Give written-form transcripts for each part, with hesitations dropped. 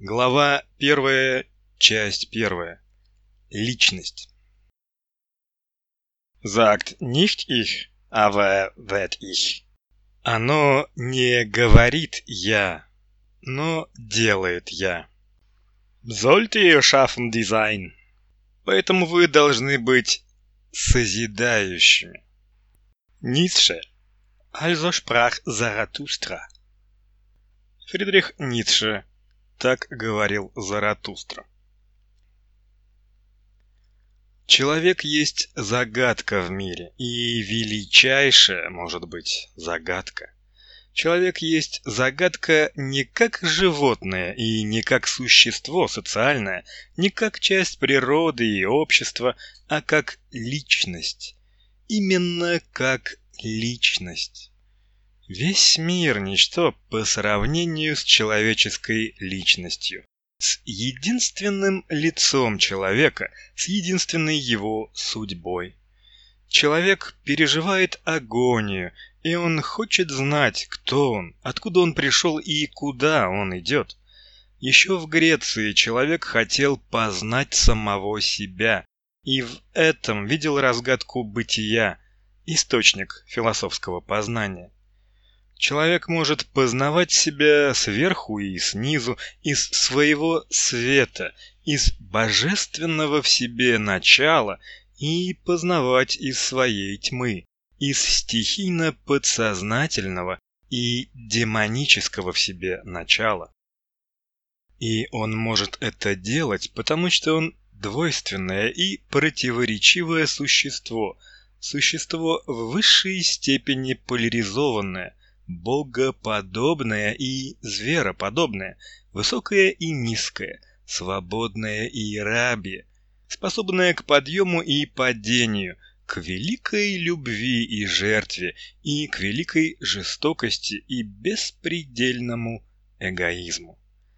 Глава 1, часть 1. Личность. Sagt nicht ich, aber werd ich. Оно не говорит «я», но делает «я». Sollt ihr schaffend sein. Поэтому вы должны быть созидающими. Ницше. Also sprach Zarathustra. Фридрих Ницше. Так говорил Заратустра. Человек есть загадка в мире, и величайшая, может быть, загадка. Человек есть загадка не как животное и не как существо социальное, не как часть природы и общества, а как личность. Именно как личность. Весь мир – ничто по сравнению с человеческой личностью, с единственным лицом человека, с единственной его судьбой. Человек переживает агонию, и он хочет знать, кто он, откуда он пришел и куда он идет. Еще в Греции человек хотел познать самого себя, и в этом видел разгадку бытия, источник философского познания. Человек может познавать себя сверху и снизу, из своего света, из божественного в себе начала, и познавать из своей тьмы, из стихийно-подсознательного и демонического в себе начала. И он может это делать, потому что он двойственное и противоречивое существо, существо в высшей степени поляризованное, богоподобное и звероподобное, высокое и низкое, свободное и рабье, способное к подъему и падению, к великой любви и жертве, и к великой жестокости и беспредельному эгоизму.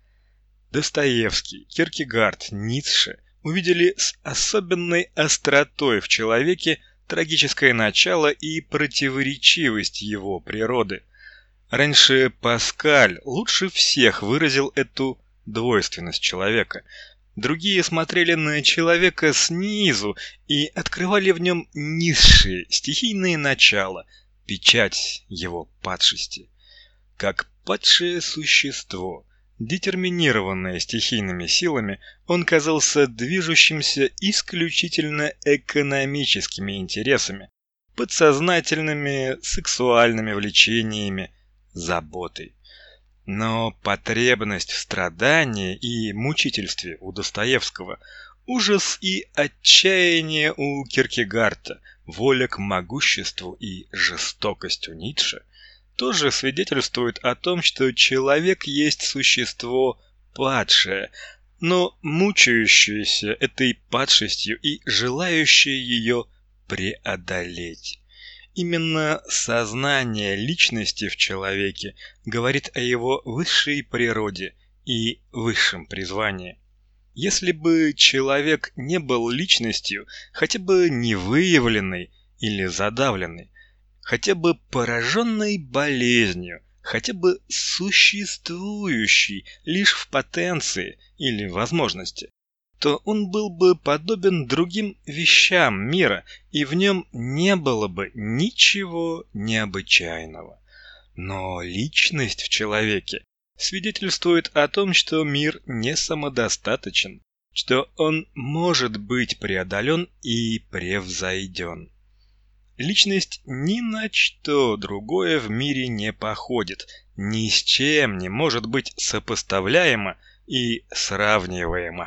Достоевский, Киркегард, Ницше увидели с особенной остротой в человеке трагическое начало и противоречивость его природы. Раньше Паскаль лучше всех выразил эту двойственность человека. Другие смотрели на человека снизу и открывали в нем низшие стихийные начала, печать его падшести. Как падшее существо, детерминированное стихийными силами, он казался движущимся исключительно экономическими интересами, подсознательными сексуальными влечениями, заботой. Но потребность в страдании и мучительстве у Достоевского, ужас и отчаяние у Киркегарда, воля к могуществу и жестокость у Ницше тоже свидетельствуют о том, что человек есть существо падшее, но мучающееся этой падшестью и желающее ее преодолеть. Именно сознание личности в человеке говорит о его высшей природе и высшем призвании. Если бы человек не был личностью, хотя бы невыявленной или задавленной, хотя бы пораженной болезнью, хотя бы существующей лишь в потенции или возможности, то он был бы подобен другим вещам мира, и в нем не было бы ничего необычайного. Но личность в человеке свидетельствует о том, что мир не самодостаточен, что он может быть преодолен и превзойден. Личность ни на что другое в мире не походит, ни с чем не может быть сопоставляема и сравниваема.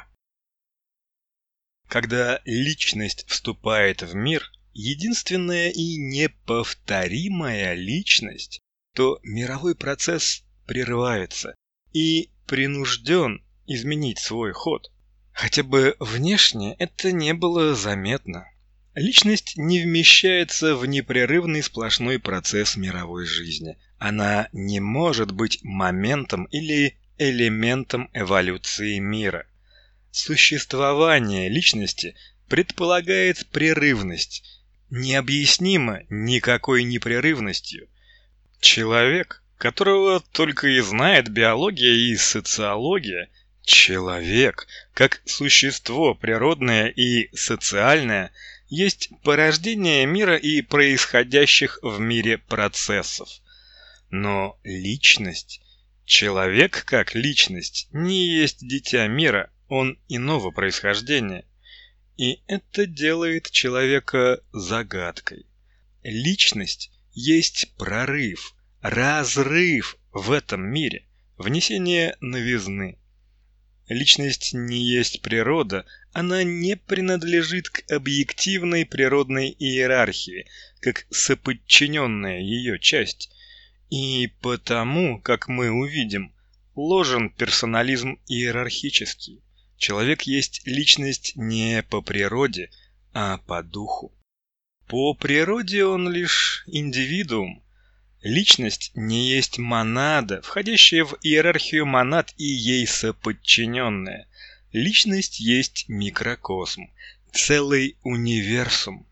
Когда личность вступает в мир, единственная и неповторимая личность, то мировой процесс прерывается и принужден изменить свой ход. Хотя бы внешне это не было заметно. Личность не вмещается в непрерывный сплошной процесс мировой жизни. Она не может быть моментом или элементом эволюции мира. Существование личности предполагает прерывность, необъяснимо никакой непрерывностью. Человек, которого только и знает биология и социология, Человек, как существо природное и социальное, есть порождение мира и происходящих в мире процессов. Но личность, человек как личность, не есть дитя мира, он иного происхождения. И это делает человека загадкой. Личность есть прорыв, разрыв в этом мире, внесение новизны. Личность не есть природа, она не принадлежит к объективной природной иерархии, как соподчиненная ее часть. И потому, как мы увидим, ложен персонализм иерархический. Человек есть личность не по природе, а по духу. По природе он лишь индивидуум. Личность не есть монада, входящая в иерархию монад и ей соподчиненная. Личность есть микрокосм, целый универсум.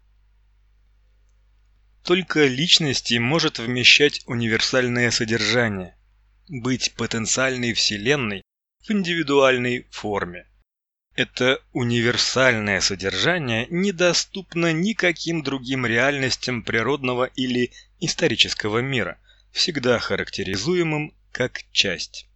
Только личности может вмещать универсальное содержание, быть потенциальной вселенной в индивидуальной форме. Это универсальное содержание недоступно никаким другим реальностям природного или исторического мира, всегда характеризуемым как часть.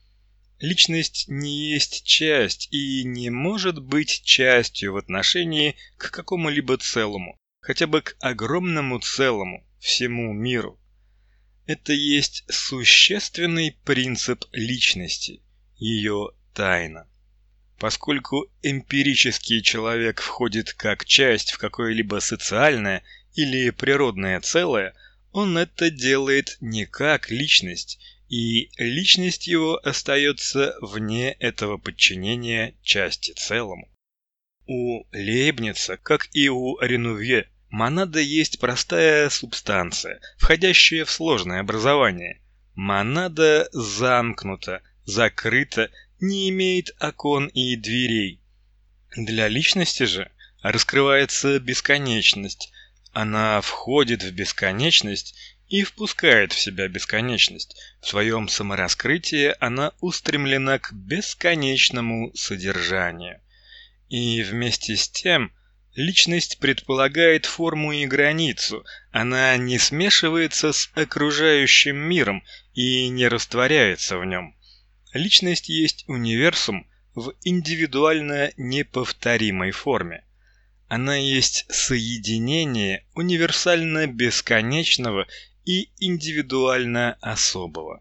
Личность не есть часть и не может быть частью в отношении к какому-либо целому, хотя бы к огромному целому, всему миру. Это есть существенный принцип личности, ее тайна. Поскольку эмпирический человек входит как часть в какое-либо социальное или природное целое, он это делает не как личность, и личность его остается вне этого подчинения части целому. У Лейбница, как и у Ренувье, монада есть простая субстанция, входящая в сложное образование. Монада замкнута, закрыта, не имеет окон и дверей. Для личности же раскрывается бесконечность. Она входит в бесконечность и впускает в себя бесконечность. В своем самораскрытии она устремлена к бесконечному содержанию. И вместе с тем личность предполагает форму и границу. Она не смешивается с окружающим миром и не растворяется в нем. Личность есть универсум в индивидуально неповторимой форме. Она есть соединение универсально бесконечного и индивидуально особого.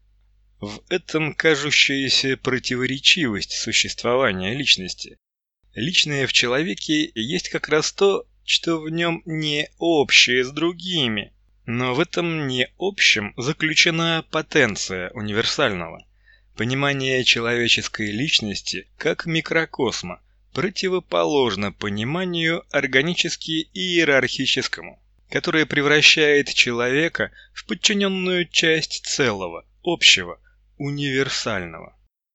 В этом кажущаяся противоречивость существования личности. Личное в человеке есть как раз то, что в нем не общее с другими, но в этом не общем заключена потенция универсального. Понимание человеческой личности как микрокосма противоположно пониманию органически-иерархическому, которое превращает человека в подчиненную часть целого, общего, универсального.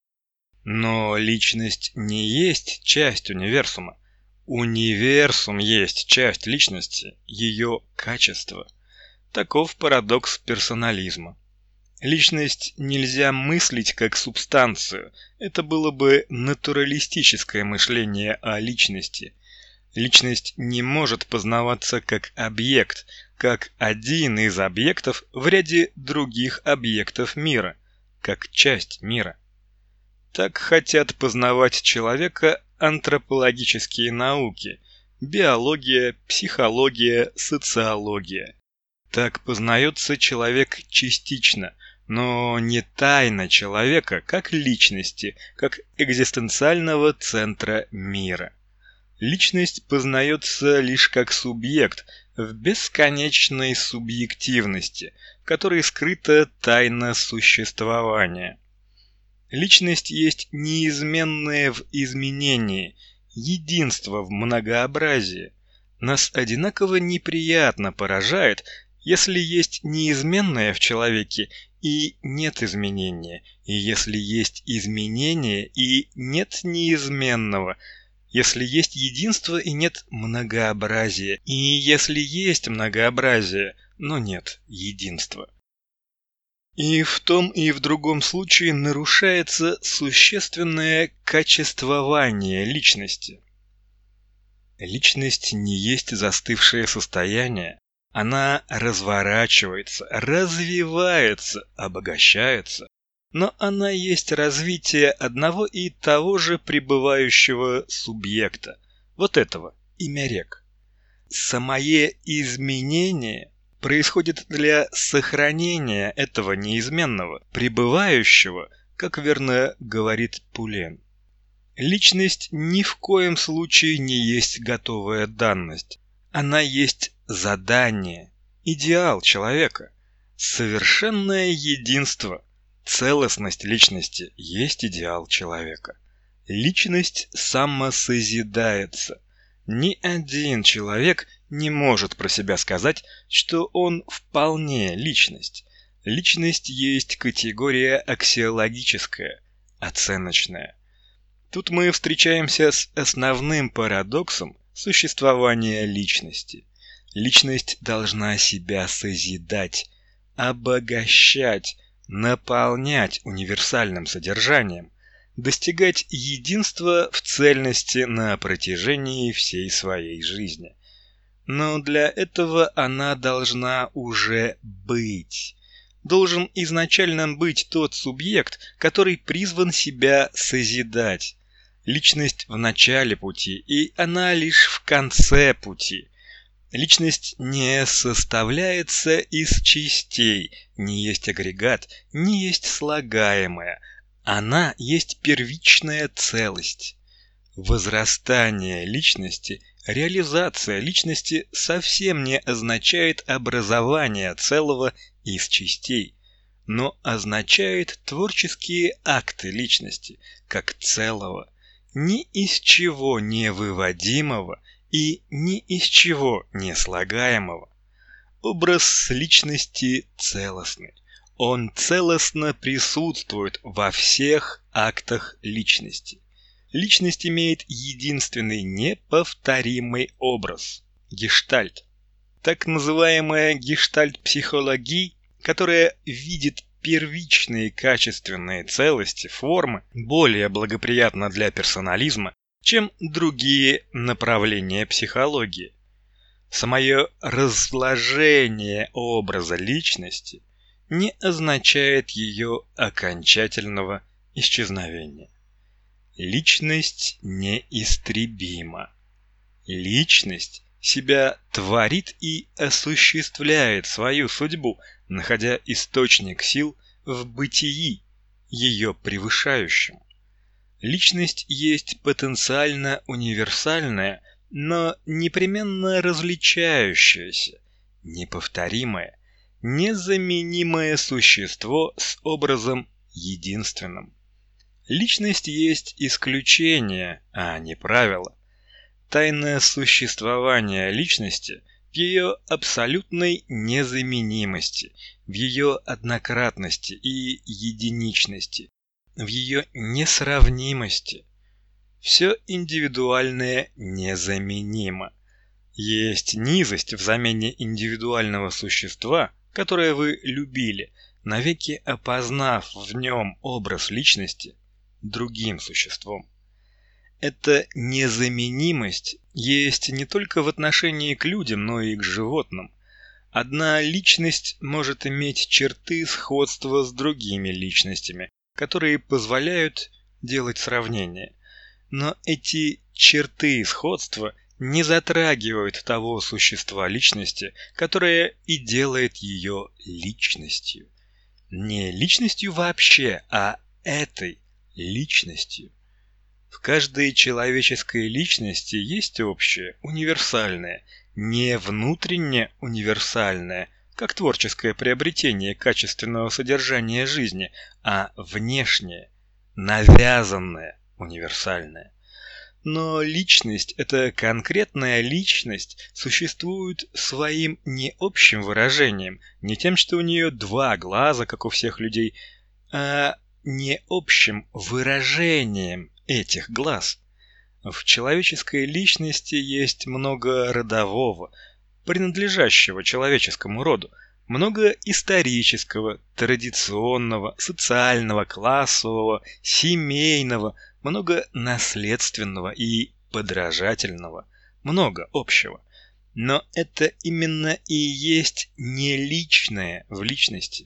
Но личность не есть часть универсума. Универсум есть часть личности, ее качество. Таков парадокс персонализма. Личность нельзя мыслить как субстанцию, это было бы натуралистическое мышление о личности. Личность не может познаваться как объект, как один из объектов в ряде других объектов мира, как часть мира. Так хотят познавать человека антропологические науки, биология, психология, социология. Так познается человек частично, но не тайна человека как личности, как экзистенциального центра мира. Личность познается лишь как субъект в бесконечной субъективности, в которой скрыта тайна существования. Личность есть неизменное в изменении, единство в многообразии. Нас одинаково неприятно поражает, если есть неизменное в человеке и нет изменения, и если есть изменение и нет неизменного, если есть единство и нет многообразия, и если есть многообразие, но нет единства. И в том и в другом случае нарушается существенное качествование личности. Личность не есть застывшее состояние. Она разворачивается, развивается, обогащается. Но она есть развитие одного и того же пребывающего субъекта. Вот этого, имя рек. Самое изменение происходит для сохранения этого неизменного, пребывающего, как верно говорит Пулен. Личность ни в коем случае не есть готовая данность. Она есть задание, идеал человека, совершенное единство. Целостность личности есть идеал человека. Личность самосозидается. Ни один человек не может про себя сказать, что он вполне личность. Личность есть категория аксиологическая, оценочная. Тут мы встречаемся с основным парадоксом существования личности. Личность должна себя созидать, обогащать, наполнять универсальным содержанием, достигать единства в цельности на протяжении всей своей жизни. Но для этого она должна уже быть. Должен изначально быть тот субъект, который призван себя созидать. Личность в начале пути, и она лишь в конце пути. Личность не составляется из частей, не есть агрегат, не есть слагаемая. Она есть первичная целость. Возрастание личности, реализация личности совсем не означает образование целого из частей, но означает творческие акты личности, как целого, ни из чего не выводимого и ни из чего не слагаемого. Образ личности целостный. Он целостно присутствует во всех актах личности. Личность имеет единственный неповторимый образ – гештальт. Так называемая гештальт-психология, которая видит первичные качественные целости формы, более благоприятна для персонализма, чем другие направления психологии. Самое разложение образа личности не означает ее окончательного исчезновения. Личность неистребима. Личность себя творит и осуществляет свою судьбу, находя источник сил в бытии, ее превышающем. Личность есть потенциально универсальное, но непременно различающееся, неповторимое, незаменимое существо с образом единственным. Личность есть исключение, а не правило. Тайное существование личности в ее абсолютной незаменимости, в ее однократности и единичности, в ее несравнимости. Все индивидуальное незаменимо. Есть низость в замене индивидуального существа, которое вы любили, навеки опознав в нем образ личности другим существом. Эта незаменимость есть не только в отношении к людям, но и к животным. Одна личность может иметь черты сходства с другими личностями, которые позволяют делать сравнения. Но эти черты сходства не затрагивают того существа личности, которое и делает ее личностью. Не личностью вообще, а этой личностью. В каждой человеческой личности есть общее, универсальное, не внутренне универсальное, как творческое приобретение качественного содержания жизни, а внешнее, навязанное, универсальное. Но личность, эта конкретная личность, существует своим не общим выражением, не тем, что у нее два глаза, как у всех людей, а не общим выражением этих глаз. В человеческой личности есть много родового, принадлежащего человеческому роду, много исторического, традиционного, социального, классового, семейного, много наследственного и подражательного, много общего. Но это именно и есть не личное в личности.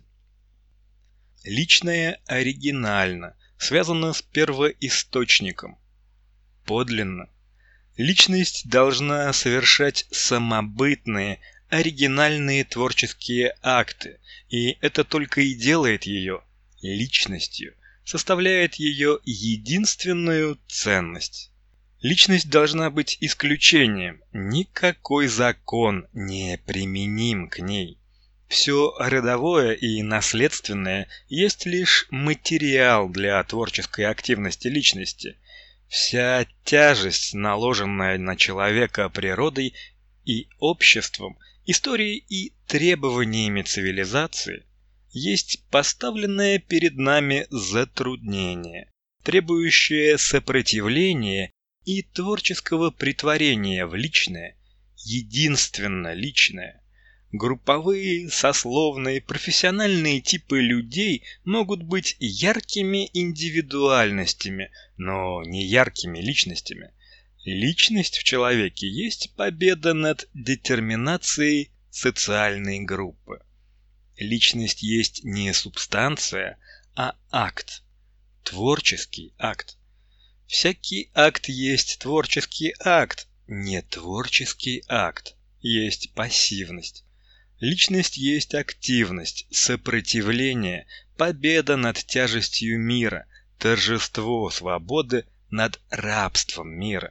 Личное оригинально, связано с первоисточником, подлинно. Личность должна совершать самобытные, оригинальные творческие акты, и это только и делает ее личностью, составляет ее единственную ценность. Личность должна быть исключением, никакой закон не применим к ней. Все родовое и наследственное есть лишь материал для творческой активности личности. Вся тяжесть, наложенная на человека природой и обществом, историей и требованиями цивилизации, есть поставленное перед нами затруднение, требующее сопротивления и творческого претворения в личное, единственно личное. Групповые, сословные, профессиональные типы людей могут быть яркими индивидуальностями, но не яркими личностями. Личность в человеке есть победа над детерминацией социальной группы. Личность есть не субстанция, а акт, творческий акт. Всякий акт есть творческий акт, не творческий акт, есть пассивность. Личность есть активность, сопротивление, победа над тяжестью мира, торжество свободы над рабством мира.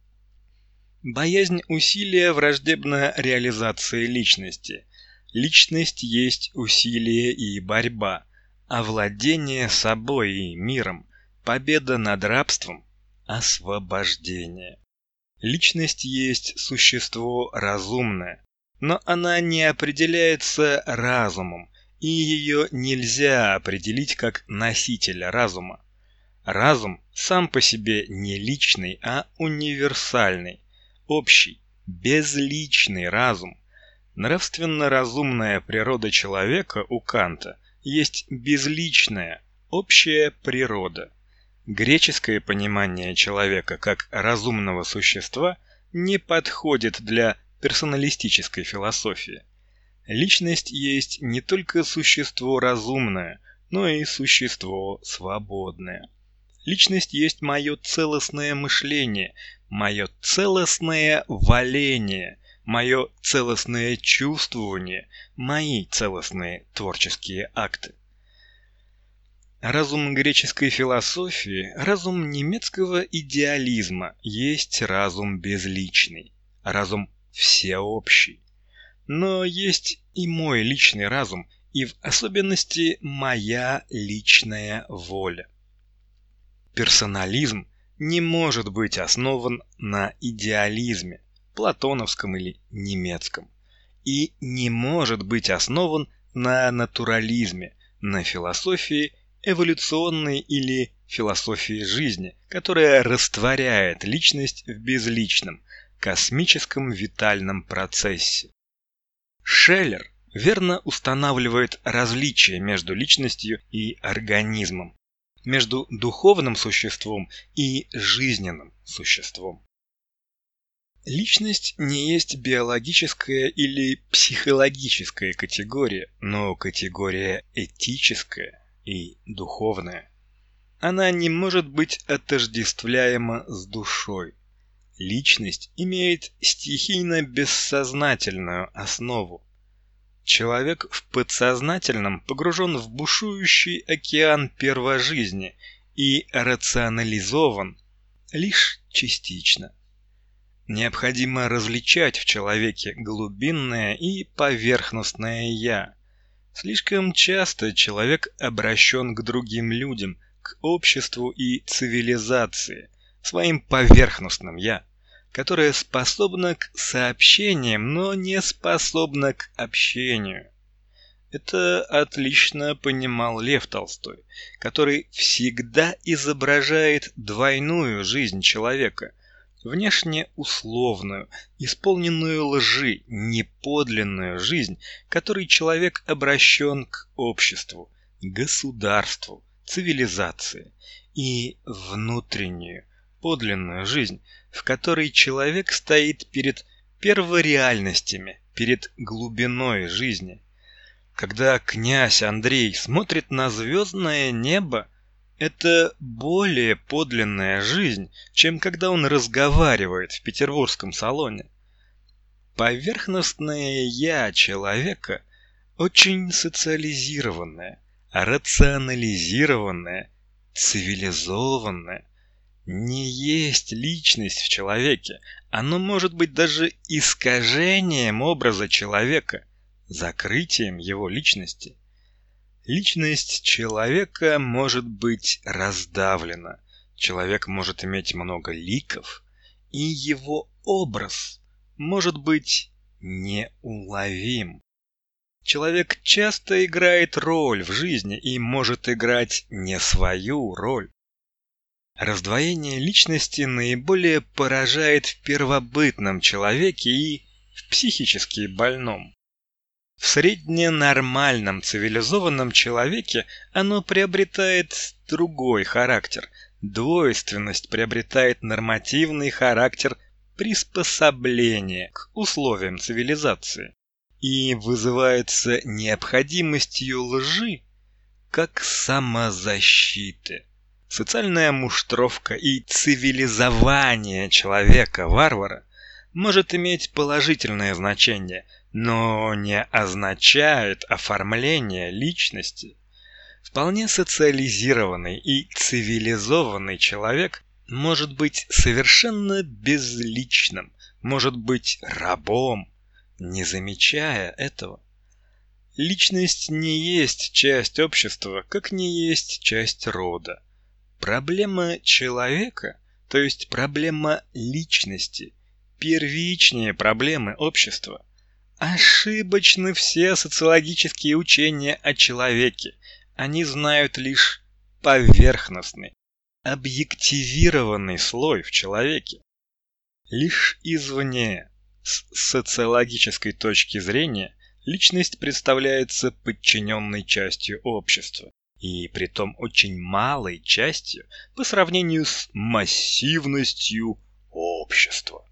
Боязнь усилия враждебна реализации личности. Личность есть усилие и борьба, овладение собой и миром, победа над рабством, освобождение. Личность есть существо разумное, но она не определяется разумом, и ее нельзя определить как носителя разума. Разум сам по себе не личный, а универсальный, общий, безличный разум. Нравственно-разумная природа человека у Канта есть безличная, общая природа. Греческое понимание человека как разумного существа не подходит для персоналистической философии. Личность есть не только существо разумное, но и существо свободное. Личность есть мое целостное мышление, мое целостное валение, мое целостное чувствование, мои целостные творческие акты. Разум греческой философии, разум немецкого идеализма есть разум безличный, разум всеобщий. Но есть и мой личный разум, и в особенности моя личная воля. Персонализм не может быть основан на идеализме, платоновском или немецком, и не может быть основан на натурализме, на философии эволюционной или философии жизни, которая растворяет личность в безличном, космическом витальном процессе. Шеллер верно устанавливает различие между личностью и организмом, между духовным существом и жизненным существом. Личность не есть биологическая или психологическая категория, но категория этическая и духовная. Она не может быть отождествляема с душой. Личность имеет стихийно-бессознательную основу. Человек в подсознательном погружен в бушующий океан первожизни и рационализован лишь частично. Необходимо различать в человеке глубинное и поверхностное «я». Слишком часто человек обращен к другим людям, к обществу и цивилизации, своим поверхностным «я», которое способно к сообщениям, но не способно к общению. Это отлично понимал Лев Толстой, который всегда изображает двойную жизнь человека, внешне условную, исполненную лжи, неподлинную жизнь, которой человек обращен к обществу, государству, цивилизации, и внутреннюю, подлинную жизнь, в которой человек стоит перед первореальностями, перед глубиной жизни. Когда князь Андрей смотрит на звездное небо, это более подлинная жизнь, чем когда он разговаривает в петербургском салоне. Поверхностное «я» человека очень социализированное, рационализированное, цивилизованное. Не есть личность в человеке, оно может быть даже искажением образа человека, закрытием его личности. Личность человека может быть раздавлена, человек может иметь много ликов, и его образ может быть неуловим. Человек часто играет роль в жизни и может играть не свою роль. Раздвоение личности наиболее поражает в первобытном человеке и в психически больном. В средненормальном цивилизованном человеке оно приобретает другой характер. Двойственность приобретает нормативный характер приспособления к условиям цивилизации и вызывается необходимостью лжи как самозащиты. Социальная муштровка и цивилизование человека-варвара может иметь положительное значение, но не означает оформление личности. Вполне социализированный и цивилизованный человек может быть совершенно безличным, может быть рабом, не замечая этого. Личность не есть часть общества, как не есть часть рода. Проблема человека, то есть проблема личности, первичнее проблемы общества. Ошибочны все социологические учения о человеке. Они знают лишь поверхностный, объективированный слой в человеке. Лишь извне, с социологической точки зрения, личность представляется подчиненной частью общества, и притом очень малой частью по сравнению с массивностью общества.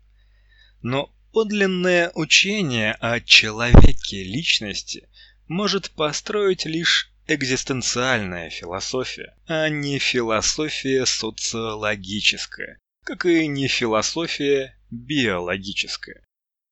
Но подлинное учение о человеке личности может построить лишь экзистенциальная философия, а не философия социологическая, как и не философия биологическая.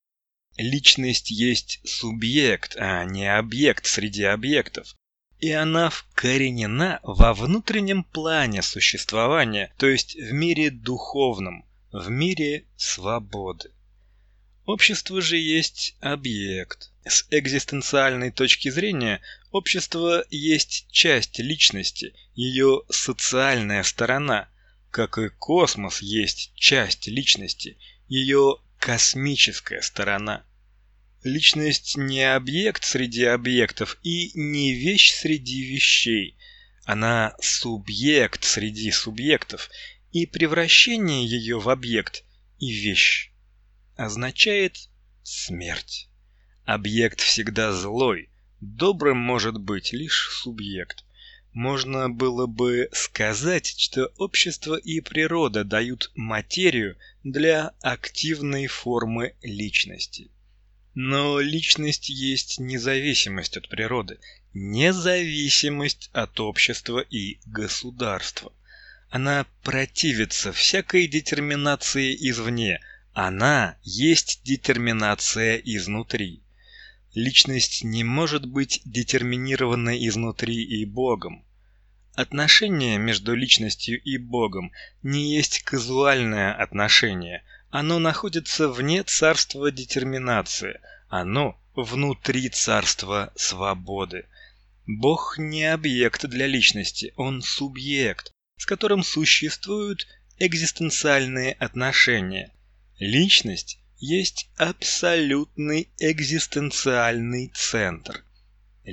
Личность есть субъект, а не объект среди объектов, и она вкоренена во внутреннем плане существования, то есть в мире духовном, в мире свободы. Общество же есть объект. С экзистенциальной точки зрения, общество есть часть личности, ее социальная сторона, как и космос есть часть личности, ее космическая сторона. Личность не объект среди объектов и не вещь среди вещей. Она субъект среди субъектов, и превращение ее в объект и вещь означает смерть. Объект всегда злой, добрым может быть лишь субъект. Можно было бы сказать, что общество и природа дают материю для активной формы личности. Но личность есть независимость от природы, независимость от общества и государства. Она противится всякой детерминации извне, она есть детерминация изнутри. Личность не может быть детерминирована изнутри и Богом. Отношение между личностью и Богом не есть казуальное отношение, оно находится вне царства детерминации, оно внутри царства свободы. Бог не объект для личности, он субъект, с которым существуют экзистенциальные отношения. Личность есть абсолютный экзистенциальный центр.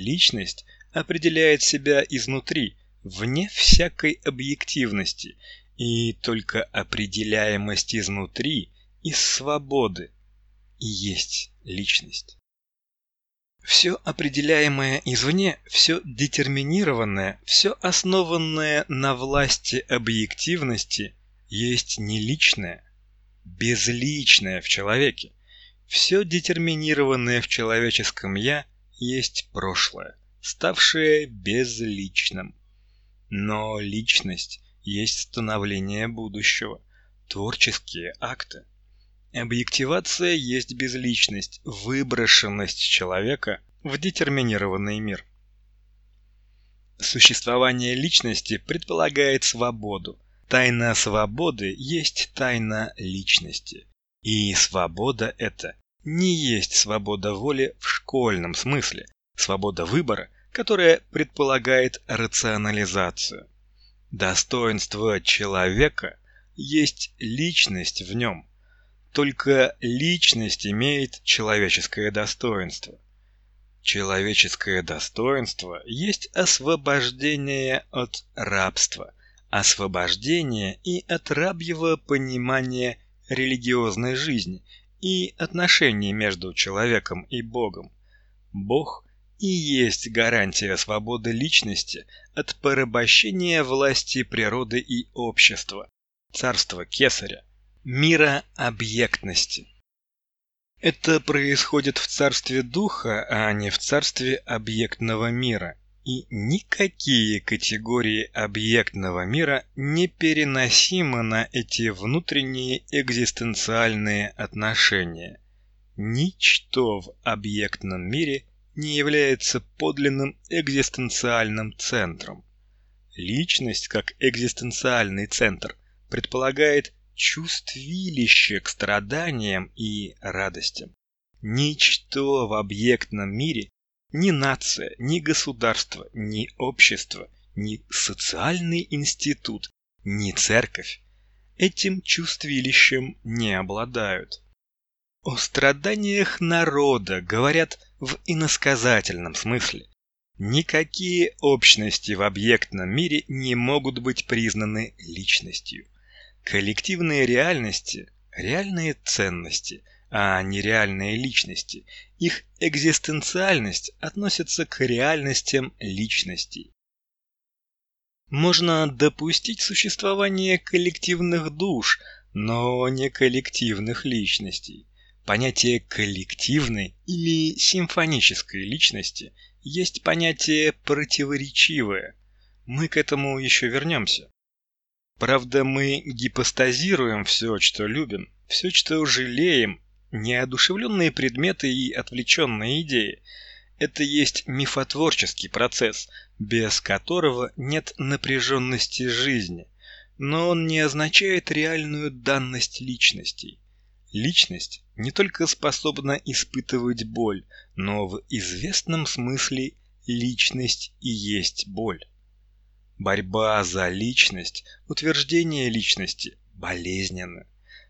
Личность определяет себя изнутри, вне всякой объективности, И только определяемость изнутри, из свободы, и есть личность. Все определяемое извне, все детерминированное, все основанное на власти объективности, есть не личное, безличное в человеке. Все детерминированное в человеческом «я» есть прошлое, ставшее безличным. Но личность есть становление будущего, творческие акты. Объективация есть безличность, выброшенность человека в детерминированный мир. Существование личности предполагает свободу. Тайна свободы есть тайна личности. И свобода эта не есть свобода воли в школьном смысле, свобода выбора, которая предполагает рационализацию. Достоинство человека есть личность в нем. Только личность имеет человеческое достоинство. Человеческое достоинство есть освобождение от рабства, освобождение и от рабьего понимания религиозной жизни и отношений между человеком и Богом. Бог и есть гарантия свободы личности от порабощения власти природы и общества, царства Кесаря, мира объектности. Это происходит в царстве духа, а не в царстве объектного мира. И никакие категории объектного мира не переносимы на эти внутренние экзистенциальные отношения. Ничто в объектном мире не является подлинным экзистенциальным центром. Личность, как экзистенциальный центр, предполагает чувствилище к страданиям и радостям. Ничто в объектном мире, ни нация, ни государство, ни общество, ни социальный институт, ни церковь этим чувствилищем не обладают. О страданиях народа говорят в иносказательном смысле. Никакие общности в объектном мире не могут быть признаны личностью. Коллективные реальности – реальные ценности, а не реальные личности. Их экзистенциальность относится к реальностям личностей. Можно допустить существование коллективных душ, но не коллективных личностей. Понятие коллективной или симфонической личности есть понятие противоречивое. Мы к этому еще вернемся. Правда, мы гипостазируем все, что любим, все, что жалеем, неодушевленные предметы и отвлеченные идеи. Это есть мифотворческий процесс, без которого нет напряженности жизни, но он не означает реальную данность личностей. Личность не только способна испытывать боль, но в известном смысле личность и есть боль. Борьба за личность, утверждение личности болезненно.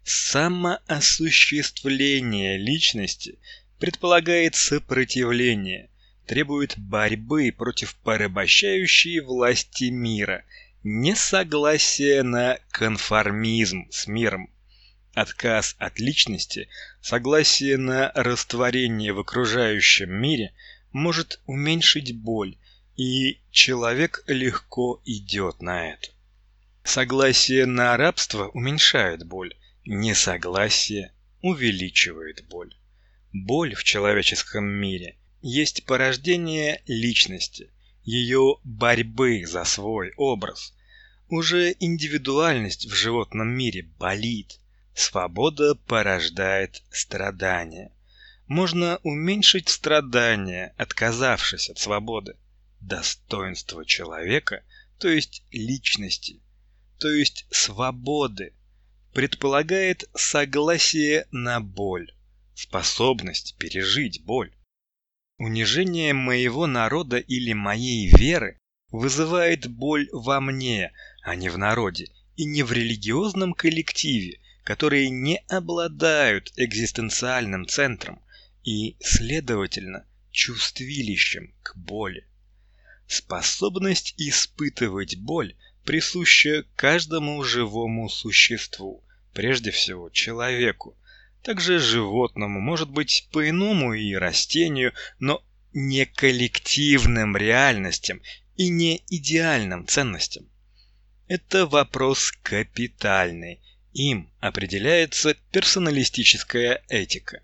Самоосуществление личности предполагает сопротивление, требует борьбы против порабощающей власти мира, несогласия на конформизм с миром. Отказ от личности, согласие на растворение в окружающем мире может уменьшить боль, и человек легко идет на это. Согласие на рабство уменьшает боль, несогласие увеличивает боль. Боль в человеческом мире есть порождение личности, ее борьбы за свой образ. Уже индивидуальность в животном мире болит. Свобода порождает страдания. Можно уменьшить страдания, отказавшись от свободы. Достоинство человека, то есть личности, то есть свободы, предполагает согласие на боль, способность пережить боль. Унижение моего народа или моей веры вызывает боль во мне, а не в народе, и не в религиозном коллективе, которые не обладают экзистенциальным центром и, следовательно, чувствилищем к боли. Способность испытывать боль присуща каждому живому существу, прежде всего человеку, также животному, может быть, по-иному и растению, но не коллективным реальностям и не идеальным ценностям. Это вопрос капитальный. Им определяется персоналистическая этика.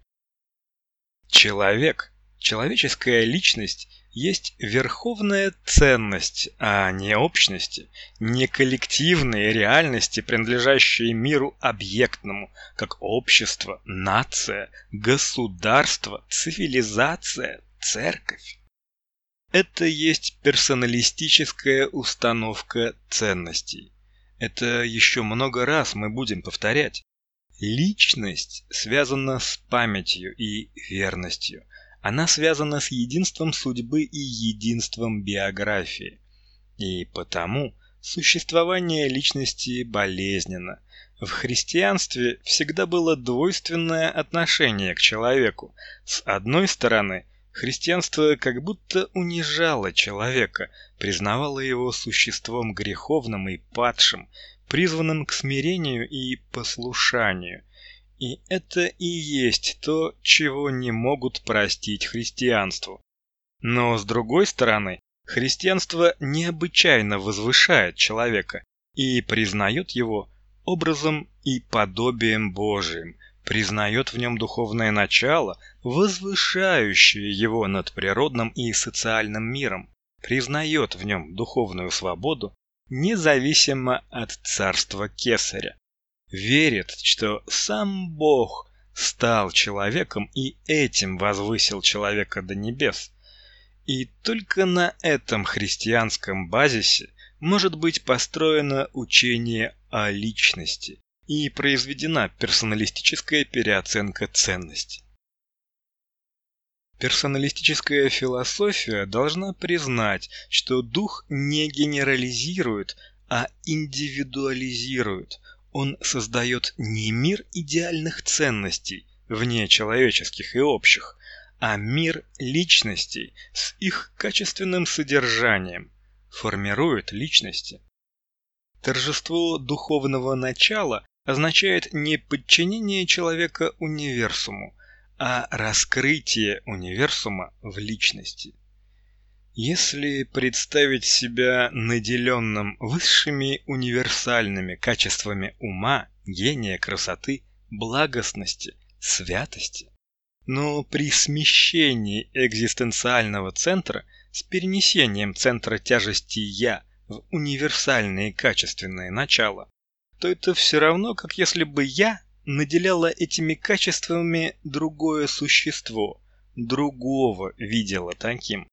Человек, человеческая личность есть верховная ценность, а не общности, не коллективные реальности, принадлежащие миру объектному, как общество, нация, государство, цивилизация, церковь. Это есть персоналистическая установка ценностей. Это еще много раз мы будем повторять. Личность связана с памятью и верностью. Она связана с единством судьбы и единством биографии. И потому существование личности болезненно. В христианстве всегда было двойственное отношение к человеку. С одной стороны, христианство как будто унижало человека, признавало его существом греховным и падшим, призванным к смирению и послушанию. И это и есть то, чего не могут простить христианству. Но с другой стороны, христианство необычайно возвышает человека и признает его образом и подобием Божиим, признает в нем духовное начало, возвышающее его над природным и социальным миром, признает в нем духовную свободу, независимо от царства Кесаря. Верит, что сам Бог стал человеком и этим возвысил человека до небес. И только на этом христианском базисе может быть построено учение о личности и произведена персоналистическая переоценка ценностей. Персоналистическая философия должна признать, что дух не генерализирует, а индивидуализирует. Он создает не мир идеальных ценностей, вне человеческих и общих, а мир личностей с их качественным содержанием, формирует личности. Торжество духовного начала означает не подчинение человека универсуму, а раскрытие универсума в личности. Если представить себя наделенным высшими универсальными качествами ума, гения, красоты, благостности, святости, но при смещении экзистенциального центра с перенесением центра тяжести «я» в универсальные качественные начала, то это все равно, как если бы «я» наделяло этими качествами другое существо, другого видело таким.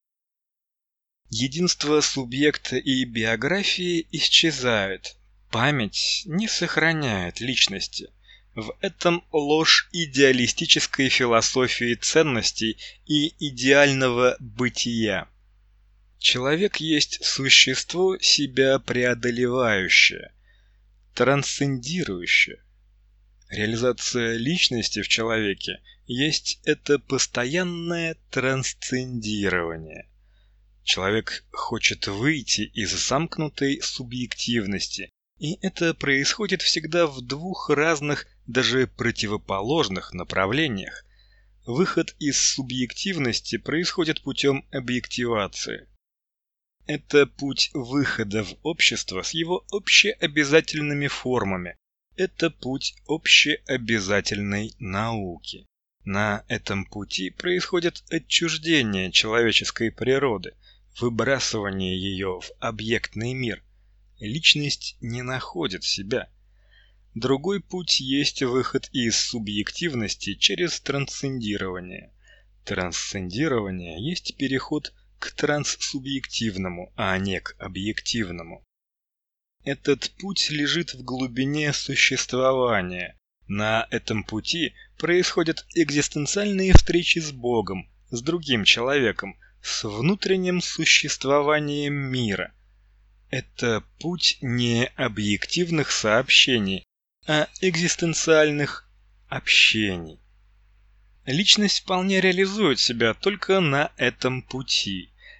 Единство субъекта и биографии исчезает, память не сохраняет личности. В этом ложь идеалистической философии ценностей и идеального бытия. Человек есть существо себя преодолевающее, трансцендирующее. Реализация личности в человеке есть это постоянное трансцендирование. Человек хочет выйти из замкнутой субъективности, и это происходит всегда в двух разных, даже противоположных направлениях. Выход из субъективности происходит путем объективации. Это путь выхода в общество с его общеобязательными формами. Это путь общеобязательной науки. На этом пути происходит отчуждение человеческой природы, выбрасывание ее в объектный мир. Личность не находит себя. Другой путь есть выход из субъективности через трансцендирование. Трансцендирование есть переход к транссубъективному, а не к объективному. Этот путь лежит в глубине существования. На этом пути происходят экзистенциальные встречи с Богом, с другим человеком, с внутренним существованием мира. Это путь не объективных сообщений, а экзистенциальных общений. Личность вполне реализует себя только на этом пути.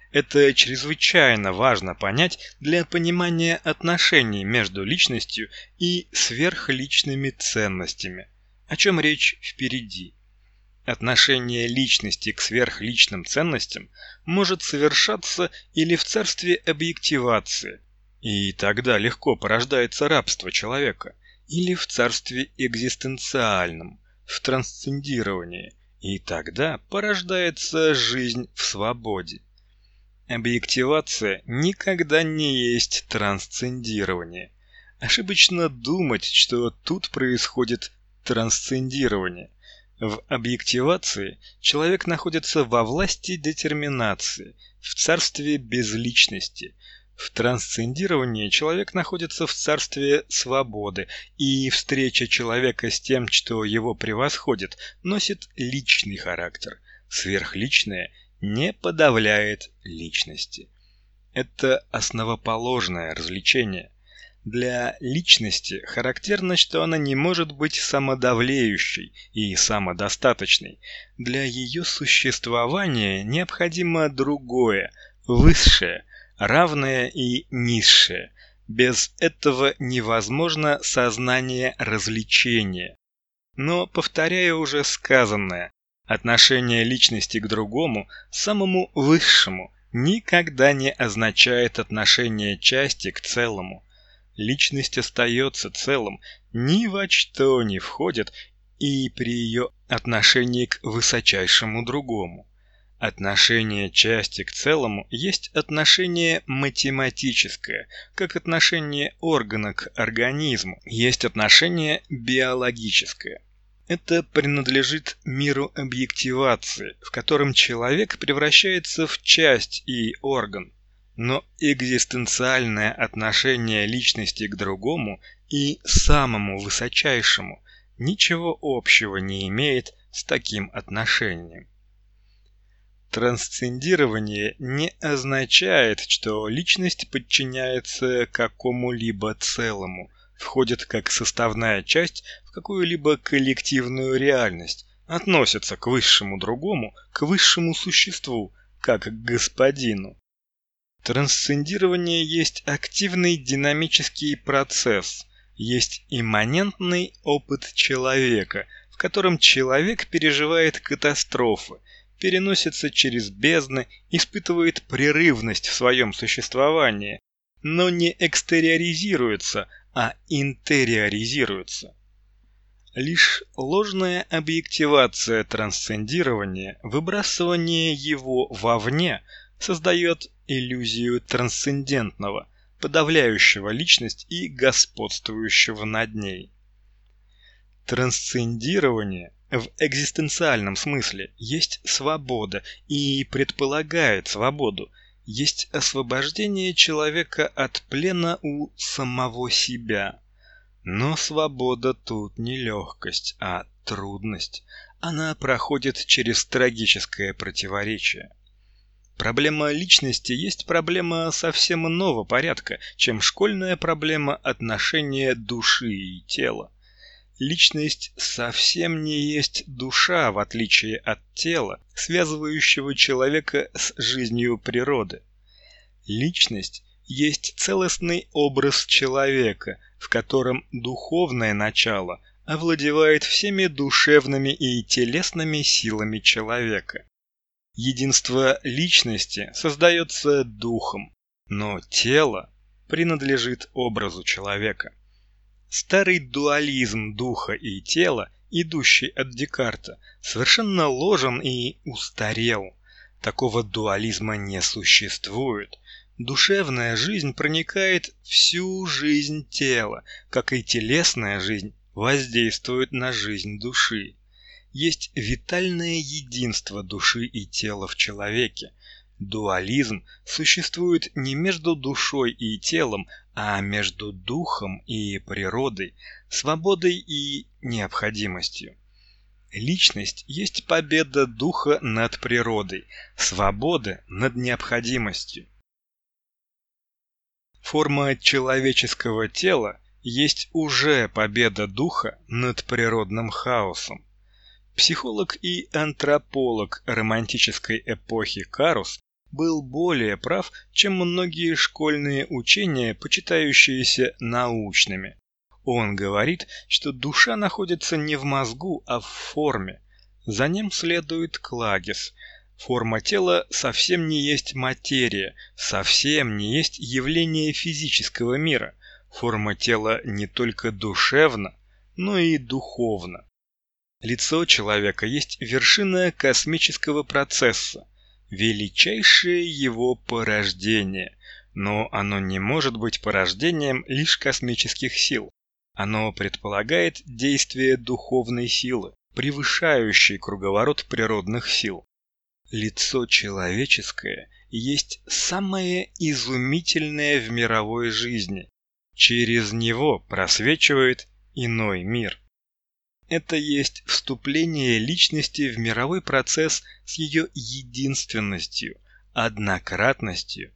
Это чрезвычайно важно понять для понимания отношений между личностью и сверхличными ценностями, о чем речь впереди. Отношение личности к сверхличным ценностям может совершаться или в царстве объективации, и тогда легко порождается рабство человека, или в царстве экзистенциальном, в трансцендировании, и тогда порождается жизнь в свободе. Объективация никогда не есть трансцендирование. Ошибочно думать, что тут происходит трансцендирование. В объективации человек находится во власти детерминации, в царстве безличности. В трансцендировании человек находится в царстве свободы, и встреча человека с тем, что его превосходит, носит личный характер. Сверхличное не подавляет личности. Это основоположное развлечение. Для личности характерно, что она не может быть самодавлеющей и самодостаточной. Для ее существования необходимо другое, высшее, равное и низшее. Без этого невозможно сознание развлечения. Но, повторяю уже сказанное, отношение личности к другому, самому высшему, никогда не означает отношение части к целому. Личность остается целым, ни во что не входит и при ее отношении к высочайшему другому. Отношение части к целому есть отношение математическое, как отношение органа к организму, есть отношение биологическое. Это принадлежит миру объективации, в котором человек превращается в часть и орган. Но экзистенциальное отношение личности к другому и самому высочайшему ничего общего не имеет с таким отношением. Трансцендирование не означает, что личность подчиняется какому-либо целому, входит как составная часть в какую-либо коллективную реальность, относится к высшему другому, к высшему существу, как к господину. Трансцендирование есть активный динамический процесс, есть имманентный опыт человека, в котором человек переживает катастрофы, переносится через бездны, испытывает прерывность в своем существовании, но не экстериоризируется, а интериоризируется. Лишь ложная объективация трансцендирования, выбрасывание его вовне, создает иллюзию трансцендентного, подавляющего личность и господствующего над ней. Трансцендирование в экзистенциальном смысле есть свобода и предполагает свободу, есть освобождение человека от плена у самого себя. Но свобода тут не легкость, а трудность. Она проходит через трагическое противоречие. Проблема личности есть проблема совсем иного порядка, чем школьная проблема отношения души и тела. Личность совсем не есть душа, в отличие от тела, связывающего человека с жизнью природы. Личность есть целостный образ человека, в котором духовное начало овладевает всеми душевными и телесными силами человека. Единство личности создается духом, но тело принадлежит образу человека. Старый дуализм духа и тела, идущий от Декарта, совершенно ложен и устарел. Такого дуализма не существует. Душевная жизнь проникает всю жизнь тела, как и телесная жизнь воздействует на жизнь души. Есть витальное единство души и тела в человеке. Дуализм существует не между душой и телом, а между духом и природой, свободой и необходимостью. Личность есть победа духа над природой, свободы над необходимостью. Форма человеческого тела есть уже победа духа над природным хаосом. Психолог и антрополог романтической эпохи Карус был более прав, чем многие школьные учения, почитающиеся научными. Он говорит, что душа находится не в мозгу, а в форме. За ним следует Клагес. Форма тела совсем не есть материя, совсем не есть явление физического мира. Форма тела не только душевна, но и духовна. Лицо человека есть вершина космического процесса, величайшее его порождение, но оно не может быть порождением лишь космических сил. Оно предполагает действие духовной силы, превышающей круговорот природных сил. Лицо человеческое есть самое изумительное в мировой жизни. Через него просвечивает иной мир. Это есть вступление личности в мировой процесс с ее единственностью, однократностью,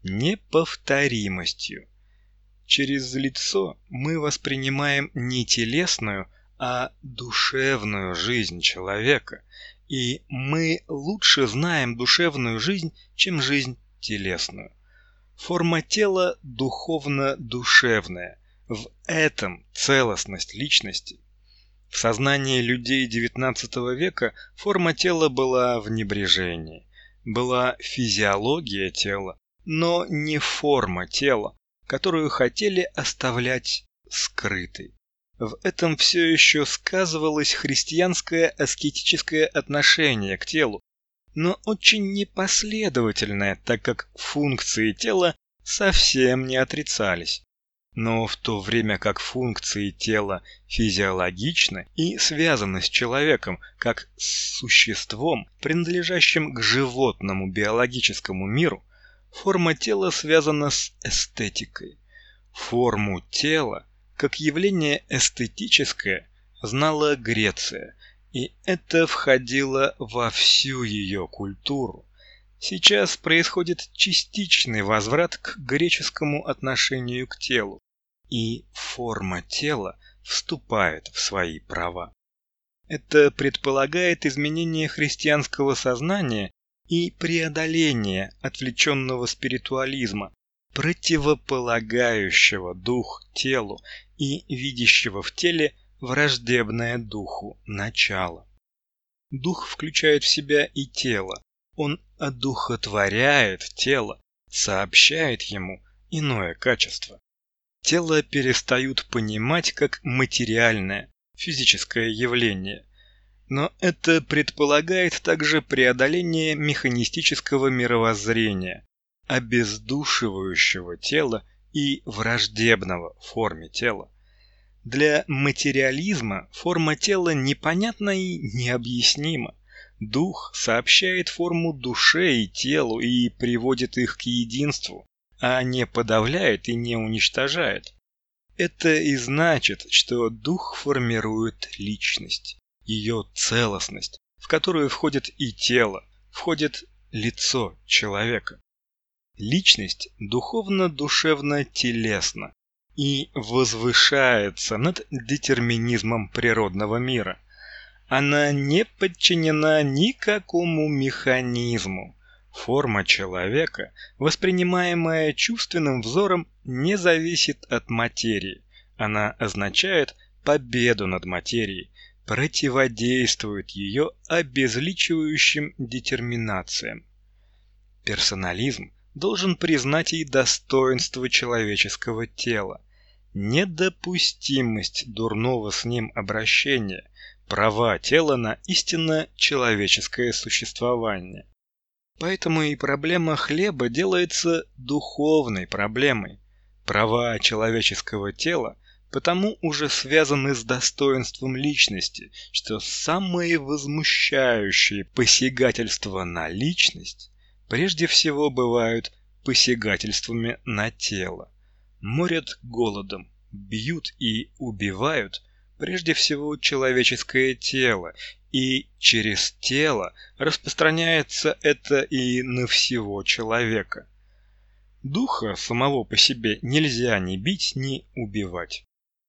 неповторимостью. Через лицо мы воспринимаем не телесную, а душевную жизнь человека, и мы лучше знаем душевную жизнь, чем жизнь телесную. Форма тела духовно-душевная. В этом целостность личности. В сознании людей XIX века форма тела была в небрежении. Была физиология тела, но не форма тела, которую хотели оставлять скрытой. В этом все еще сказывалось христианское аскетическое отношение к телу, но очень непоследовательное, так как функции тела совсем не отрицались. Но в то время как функции тела физиологичны и связаны с человеком как с существом, принадлежащим к животному биологическому миру, форма тела связана с эстетикой. Форму тела, как явление эстетическое, знала Греция, и это входило во всю ее культуру. Сейчас происходит частичный возврат к греческому отношению к телу, и форма тела вступает в свои права. Это предполагает изменение христианского сознания и преодоление отвлеченного спиритуализма, противополагающего дух телу и видящего в теле враждебное духу начало. Дух включает в себя и тело, он одухотворяет тело, сообщает ему иное качество. Тело перестают понимать как материальное, физическое явление, но это предполагает также преодоление механистического мировоззрения, обездушивающего тело и враждебного форме тела. Для материализма форма тела непонятна и необъяснима. Дух сообщает форму душе и телу и приводит их к единству, а не подавляет и не уничтожает. Это и значит, что дух формирует личность, ее целостность, в которую входит и тело, входит лицо человека. Личность духовно-душевно-телесна и возвышается над детерминизмом природного мира. Она не подчинена никакому механизму. Форма человека, воспринимаемая чувственным взором, не зависит от материи. Она означает победу над материей, противодействует ее обезличивающим детерминациям. Персонализм должен признать и достоинство человеческого тела, недопустимость дурного с ним обращения, права тела на истинно человеческое существование. Поэтому и проблема хлеба делается духовной проблемой. Права человеческого тела потому уже связаны с достоинством личности, что самые возмущающие посягательства на личность прежде всего бывают посягательствами на тело. Морят голодом, бьют и убивают прежде всего человеческое тело, и через тело распространяется это и на всего человека. Духа самого по себе нельзя ни бить, ни убивать.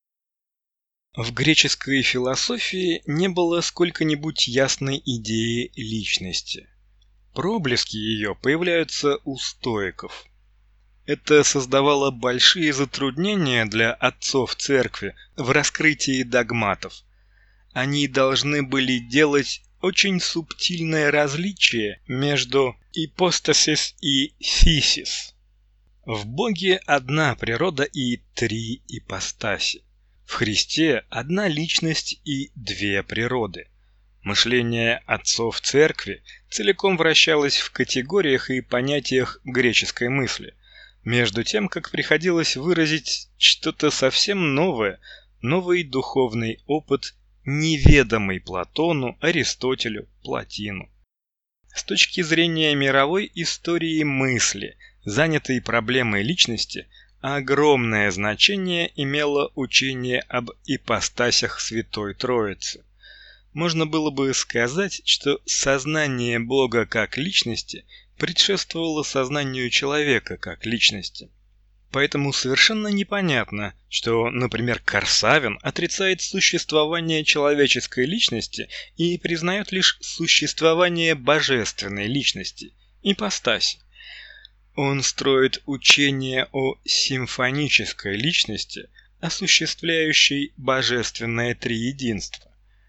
В греческой философии не было сколько-нибудь ясной идеи личности. Проблески ее появляются у стоиков. Это создавало большие затруднения для отцов церкви в раскрытии догматов. Они должны были делать очень субтильное различие между ипостасис и фисис. В Боге одна природа и три ипостаси. В Христе одна личность и две природы. Мышление отцов церкви целиком вращалось в категориях и понятиях греческой мысли, между тем, как приходилось выразить что-то совсем новое, новый духовный опыт, неведомый Платону, Аристотелю, Плотину. С точки зрения мировой истории мысли, занятой проблемой личности, огромное значение имело учение об ипостасях Святой Троицы. Можно было бы сказать, что сознание Бога как личности предшествовало сознанию человека как личности. Поэтому совершенно непонятно, что, например, Корсавин отрицает существование человеческой личности и признает лишь существование божественной личности, ипостаси. Он строит учение о симфонической личности, осуществляющей божественное триединство.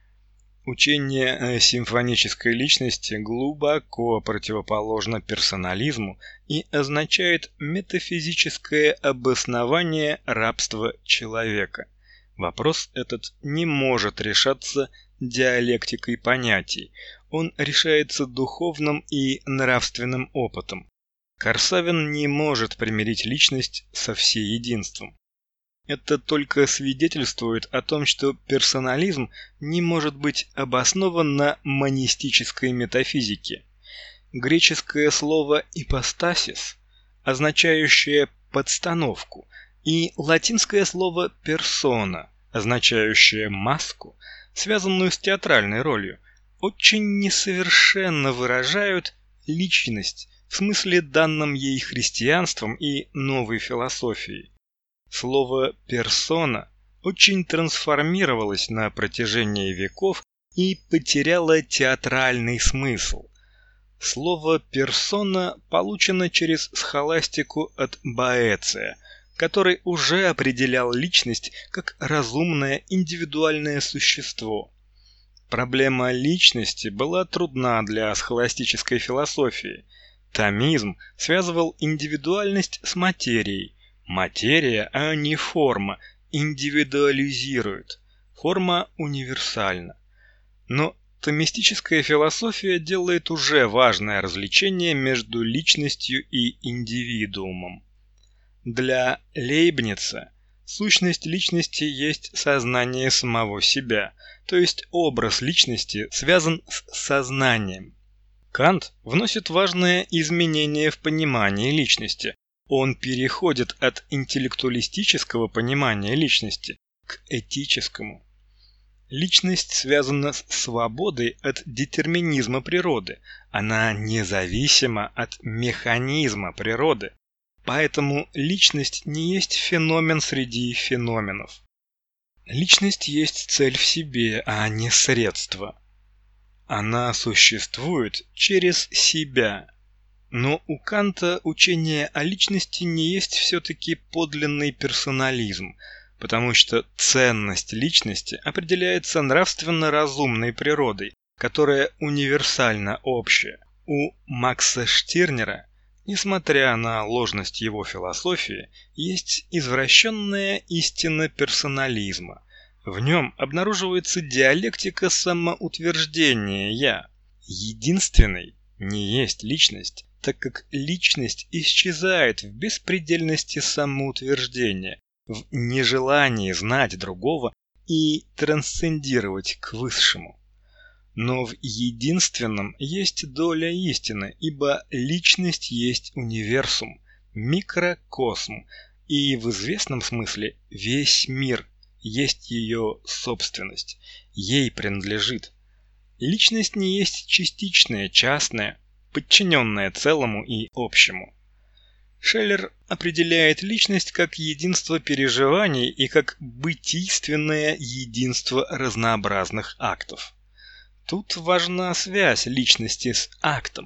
Учение о симфонической личности глубоко противоположно персонализму и означает метафизическое обоснование рабства человека. Вопрос этот не может решаться диалектикой понятий, он решается духовным и нравственным опытом. Корсавин не может примирить личность со всеединством. Это только свидетельствует о том, что персонализм не может быть обоснован на монистической метафизике. Греческое слово «ипостасис», означающее «подстановку», и латинское слово «персона», означающее «маску», связанную с театральной ролью, очень несовершенно выражают личность в смысле данном ей христианством и новой философией. Слово «персона» очень трансформировалось на протяжении веков и потеряло театральный смысл. Слово «персона» получено через схоластику от Боэция, который уже определял личность как разумное индивидуальное существо. Проблема личности была трудна для схоластической философии. Томизм связывал индивидуальность с материей. Материя, а не форма, индивидуализирует. Форма универсальна. Но томистическая философия делает уже важное различение между личностью и индивидуумом. Для Лейбница сущность личности есть сознание самого себя, то есть образ личности связан с сознанием. Кант вносит важное изменение в понимании личности. Он переходит от интеллектуалистического понимания личности к этическому. Личность связана с свободой от детерминизма природы. Она независима от механизма природы. Поэтому личность не есть феномен среди феноменов. Личность есть цель в себе, а не средство. Она существует через себя. Но у Канта учение о личности не есть все-таки подлинный персонализм, потому что ценность личности определяется нравственно-разумной природой, которая универсально общая. У Макса Штирнера, несмотря на ложность его философии, есть извращенная истина персонализма. В нем обнаруживается диалектика самоутверждения «я». Единственный не есть личность, так как личность исчезает в беспредельности самоутверждения, в нежелании знать другого и трансцендировать к высшему. Но в единственном есть доля истины, ибо личность есть универсум, микрокосм, и в известном смысле весь мир есть ее собственность, ей принадлежит. Личность не есть частичная, частная, подчиненная целому и общему. Шеллер определяет личность как единство переживаний и как бытийственное единство разнообразных актов. Тут важна связь личности с актом,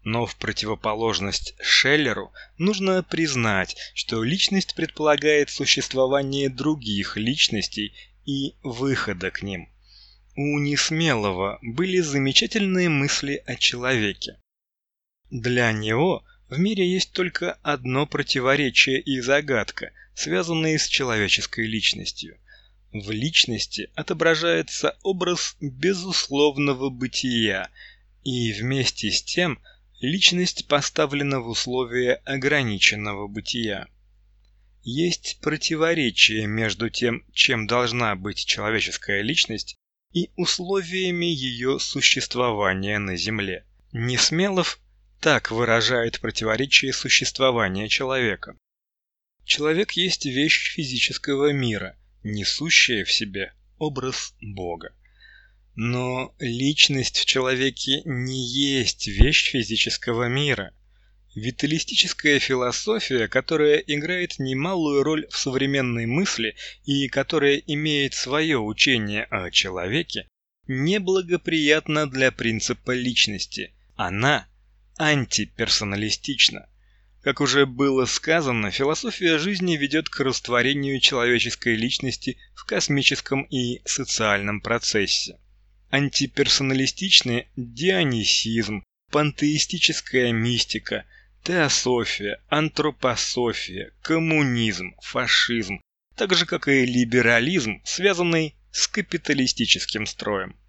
Но в противоположность Шеллеру нужно признать, что личность предполагает существование других личностей и выхода к ним. У Несмелого были замечательные мысли о человеке. Для него в мире есть только одно противоречие и загадка, связанные с человеческой личностью. В личности отображается образ безусловного бытия, и вместе с тем личность поставлена в условия ограниченного бытия. Есть противоречие между тем, чем должна быть человеческая личность, и условиями ее существования на Земле. Несмелов так выражает противоречие существования человека. Человек есть вещь физического мира, несущая в себе образ Бога. Но личность в человеке не есть вещь физического мира. Виталистическая философия, которая играет немалую роль в современной мысли и которая имеет свое учение о человеке, неблагоприятна для принципа личности. Она антиперсоналистична. Как уже было сказано, философия жизни ведет к растворению человеческой личности в космическом и социальном процессе. Антиперсоналистичны дионисизм, пантеистическая мистика, теософия, антропософия, коммунизм, фашизм, так же как и либерализм, связанный с капиталистическим строем.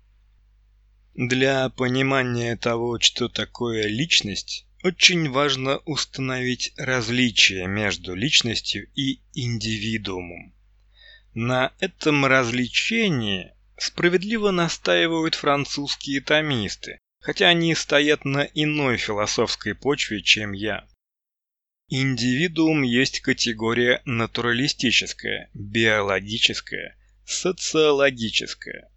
Для понимания того, что такое личность, очень важно установить различие между личностью и индивидуумом. На этом различении справедливо настаивают французские томисты, хотя они стоят на иной философской почве, чем я. Индивидуум есть категория натуралистическая, биологическая, социологическая.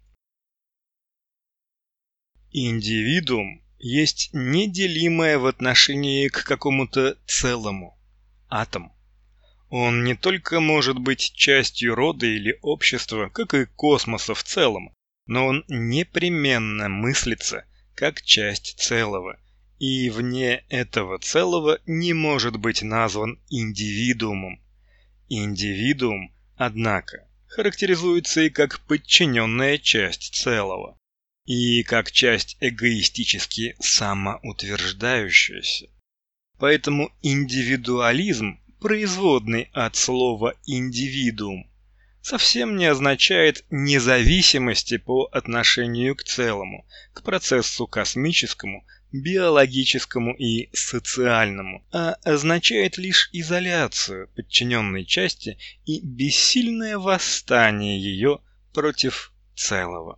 Индивидуум есть неделимое в отношении к какому-то целому, атом. Он не только может быть частью рода или общества, как и космоса в целом, но он непременно мыслится как часть целого, и вне этого целого не может быть назван индивидуумом. Индивидуум, однако, характеризуется и как подчиненная часть целого, и как часть эгоистически самоутверждающаяся. Поэтому индивидуализм, производный от слова «индивидуум», совсем не означает независимости по отношению к целому, к процессу космическому, биологическому и социальному, а означает лишь изоляцию подчиненной части и бессильное восстание ее против целого.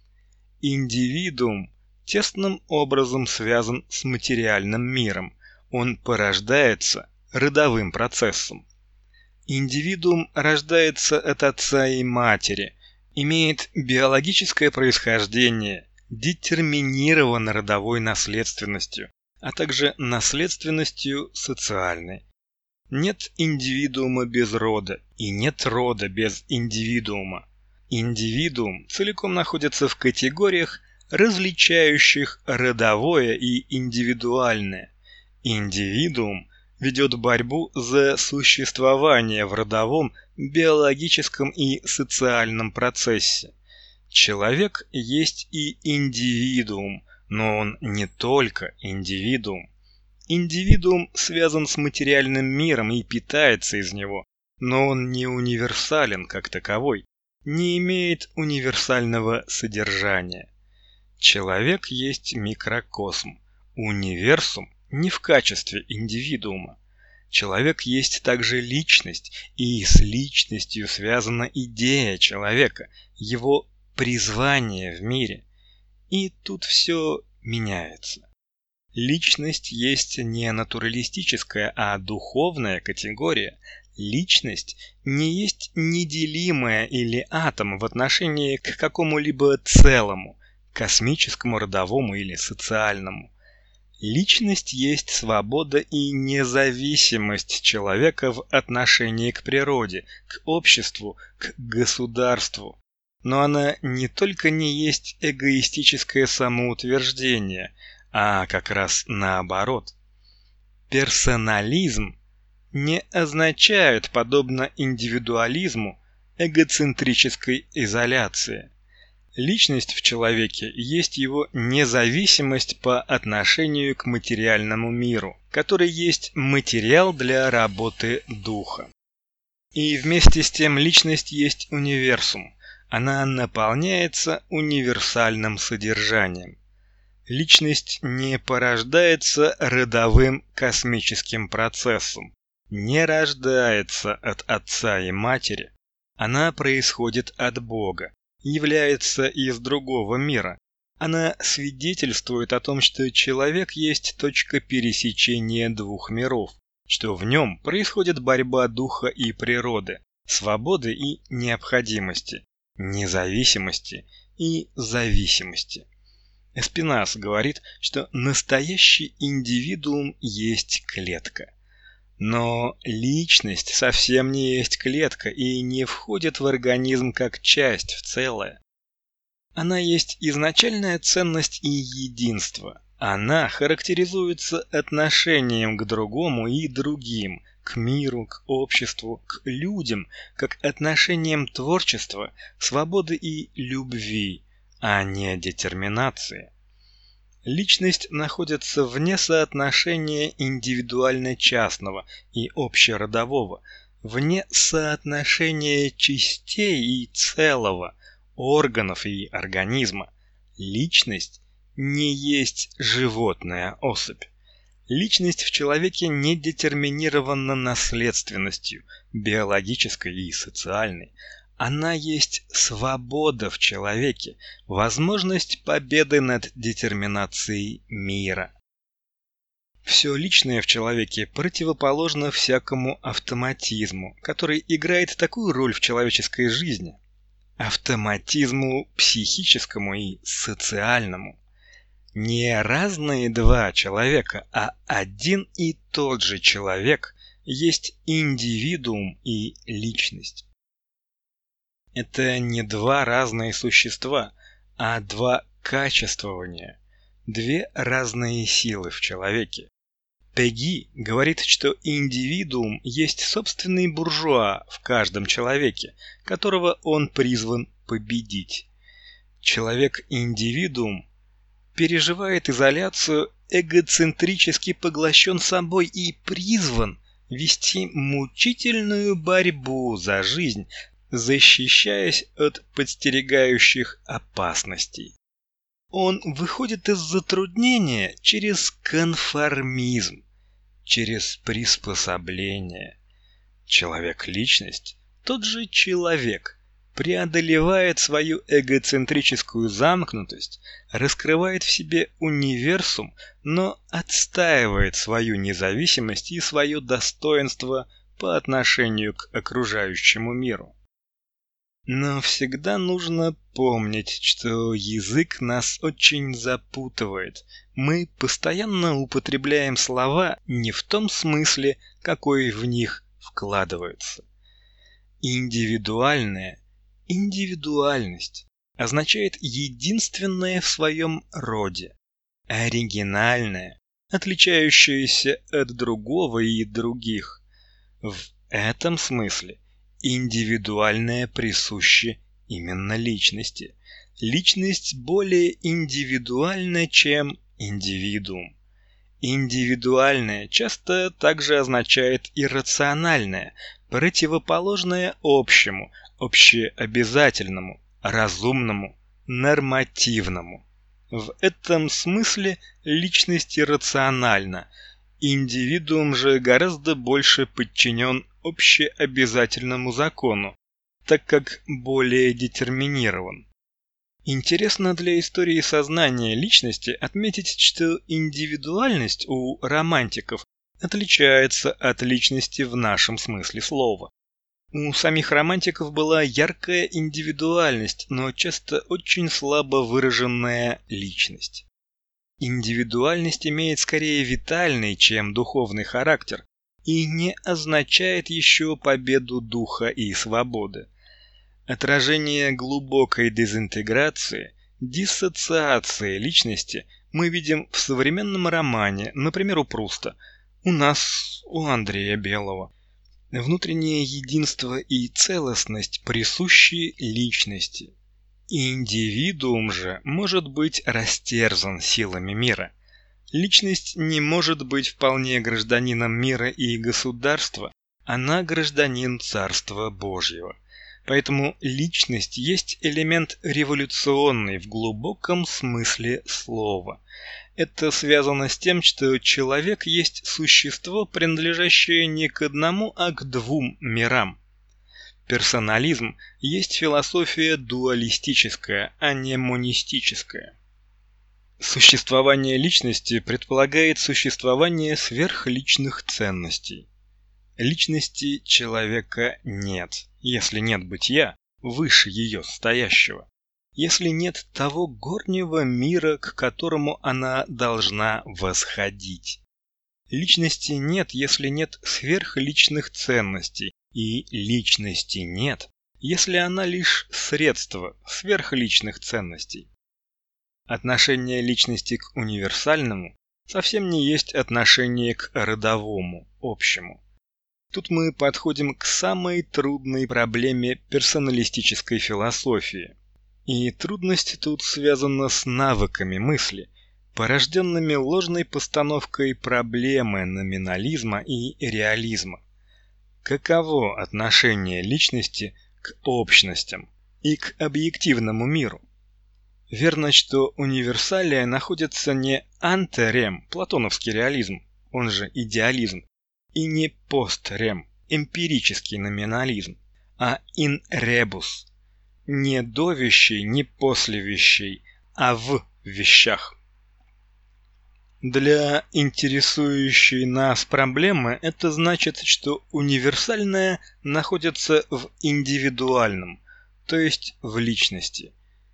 Индивидуум тесным образом связан с материальным миром, он порождается родовым процессом. Индивидуум рождается от отца и матери, имеет биологическое происхождение, детерминирован родовой наследственностью, а также наследственностью социальной. Нет индивидуума без рода, и нет рода без индивидуума. Индивидуум целиком находится в категориях, различающих родовое и индивидуальное. Индивидуум ведет борьбу за существование в родовом, биологическом и социальном процессе. Человек есть и индивидуум, но он не только индивидуум. Индивидуум связан с материальным миром и питается из него, но он не универсален как таковой, не имеет универсального содержания. Человек есть микрокосм, универсум не в качестве индивидуума. Человек есть также личность, и с личностью связана идея человека, его призвание в мире. И тут все меняется. Личность есть не натуралистическая, а духовная категория. Личность не есть неделимая или атом в отношении к какому-либо целому, космическому, родовому или социальному. Личность есть свобода и независимость человека в отношении к природе, к обществу, к государству. Но она не только не есть эгоистическое самоутверждение, а как раз наоборот. Персонализм не означает, подобно индивидуализму, эгоцентрической изоляции. Личность в человеке есть его независимость по отношению к материальному миру, который есть материал для работы духа. И вместе с тем личность есть универсум, она наполняется универсальным содержанием. Личность не порождается родовым космическим процессом, не рождается от отца и матери, она происходит от Бога, является из другого мира. Она свидетельствует о том, что человек есть точка пересечения двух миров, что в нем происходит борьба духа и природы, свободы и необходимости, независимости и зависимости. Эспинас говорит, что настоящий индивидуум есть клетка. Но личность совсем не есть клетка и не входит в организм как часть в целое. Она есть изначальная ценность и единство. Она характеризуется отношением к другому и другим, к миру, к обществу, к людям, как отношением творчества, свободы и любви, а не детерминации. Личность находится вне соотношения индивидуально-частного и общеродового, вне соотношения частей и целого, органов и организма. Личность не есть животная особь. Личность в человеке не детерминирована наследственностью, биологической и социальной. Она есть свобода в человеке, возможность победы над детерминацией мира. Все личное в человеке противоположно всякому автоматизму, который играет такую роль в человеческой жизни. Автоматизму психическому и социальному. Не разные два человека, а один и тот же человек есть индивидуум и личность. Это не два разные существа, а два качествования, две разные силы в человеке. Пеги говорит, что индивидуум есть собственный буржуа в каждом человеке, которого он призван победить. Человек-индивидуум переживает изоляцию, эгоцентрически поглощен собой и призван вести мучительную борьбу за жизнь, защищаясь от подстерегающих опасностей. Он выходит из затруднения через конформизм, через приспособление. Человек-личность, тот же человек, преодолевает свою эгоцентрическую замкнутость, раскрывает в себе универсум, но отстаивает свою независимость и свое достоинство по отношению к окружающему миру. Но всегда нужно помнить, что язык нас очень запутывает. Мы постоянно употребляем слова не в том смысле, какой в них вкладывается. Индивидуальное, индивидуальность означает единственное в своем роде, оригинальное, отличающееся от другого и других. В этом смысле индивидуальное присуще именно личности. Личность более индивидуальна, чем индивидуум. Индивидуальное часто также означает иррациональное, противоположное общему, общеобязательному, разумному, нормативному. В этом смысле личность иррациональна, индивидуум же гораздо больше подчинен общеобязательному закону, так как более детерминирован. Интересно для истории сознания личности отметить, что индивидуальность у романтиков отличается от личности в нашем смысле слова. У самих романтиков была яркая индивидуальность, но часто очень слабо выраженная личность. Индивидуальность имеет скорее витальный, чем духовный характер, и не означает еще победу духа и свободы. Отражение глубокой дезинтеграции, диссоциации личности мы видим в современном романе, например, у Пруста, у нас, у Андрея Белого. Внутреннее единство и целостность присущи личности. Индивидуум же может быть растерзан силами мира. Личность не может быть вполне гражданином мира и государства, она гражданин Царства Божьего. Поэтому личность есть элемент революционный в глубоком смысле слова. Это связано с тем, что человек есть существо, принадлежащее не к одному, а к двум мирам. Персонализм есть философия дуалистическая, а не монистическая. Существование личности предполагает существование сверхличных ценностей. Личности человека нет, если нет бытия, выше ее стоящего, если нет того горнего мира, к которому она должна восходить. Личности нет, если нет сверхличных ценностей, и личности нет, если она лишь средство сверхличных ценностей. Отношение личности к универсальному совсем не есть отношение к родовому, общему. Тут мы подходим к самой трудной проблеме персоналистической философии. И трудность тут связана с навыками мысли, порожденными ложной постановкой проблемы номинализма и реализма. Каково отношение личности к общностям и к объективному миру? Верно, что универсалия находится не антерем, платоновский реализм, он же идеализм, и не пострем, эмпирический номинализм, а in rebus, не до вещей, не после вещей, а в вещах. Для интересующей нас проблемы это значит, что универсальное находится в индивидуальном, то есть в личности.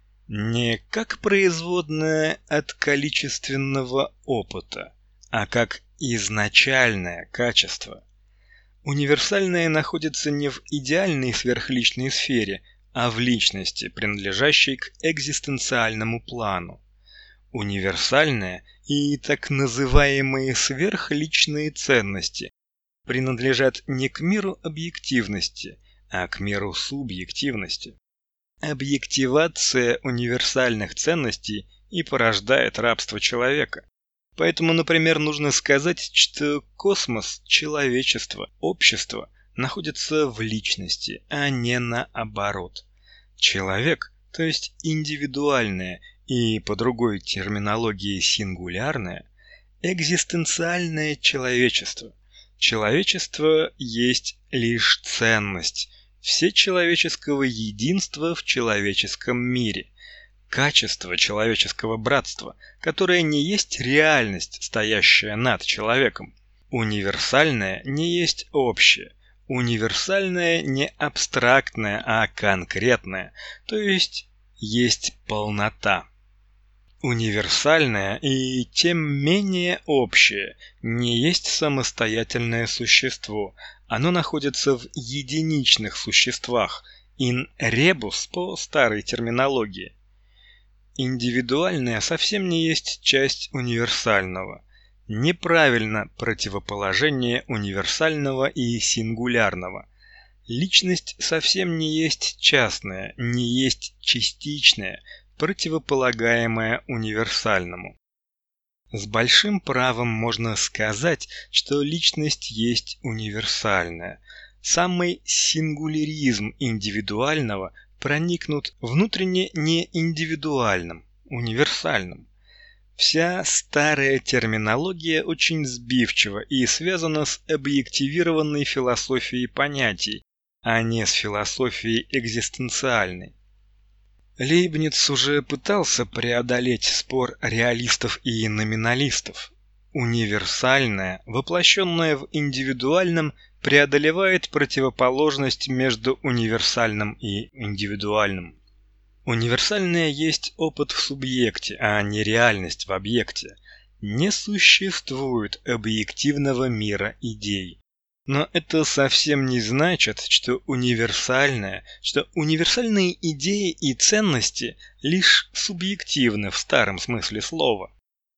Не как производное от количественного опыта, а как изначальное качество. Универсальное находится не в идеальной сверхличной сфере, а в личности, принадлежащей к экзистенциальному плану. Универсальное и так называемые сверхличные ценности принадлежат не к миру объективности, а к миру субъективности. Объективация универсальных ценностей и порождает рабство человека. Поэтому, например, нужно сказать, что космос, человечество, общество находится в личности, а не наоборот. Человек, то есть индивидуальное и, по другой терминологии, сингулярное, экзистенциальное человечество. Человечество есть лишь ценность, всечеловеческого единства в человеческом мире, качество человеческого братства, которое не есть реальность, стоящая над человеком. Универсальное не есть общее, универсальное не абстрактное, а конкретное, то есть полнота. Универсальное и тем менее общее не есть самостоятельное существо, оно находится в единичных существах, in rebus по старой терминологии. Индивидуальное совсем не есть часть универсального. Неправильно противоположение универсального и сингулярного. Личность совсем не есть частная, не есть частичная, противополагаемая универсальному. С большим правом можно сказать, что личность есть универсальная. Самый сингуляризм индивидуального проникнут внутренне не индивидуальным, универсальным. Вся старая терминология очень сбивчива и связана с объективированной философией понятий, а не с философией экзистенциальной. Лейбниц уже пытался преодолеть спор реалистов и номиналистов. Универсальное, воплощенное в индивидуальном, преодолевает противоположность между универсальным и индивидуальным. Универсальное есть опыт в субъекте, а не реальность в объекте. Не существует объективного мира идей. Но это совсем не значит, что универсальные идеи и ценности лишь субъективны в старом смысле слова.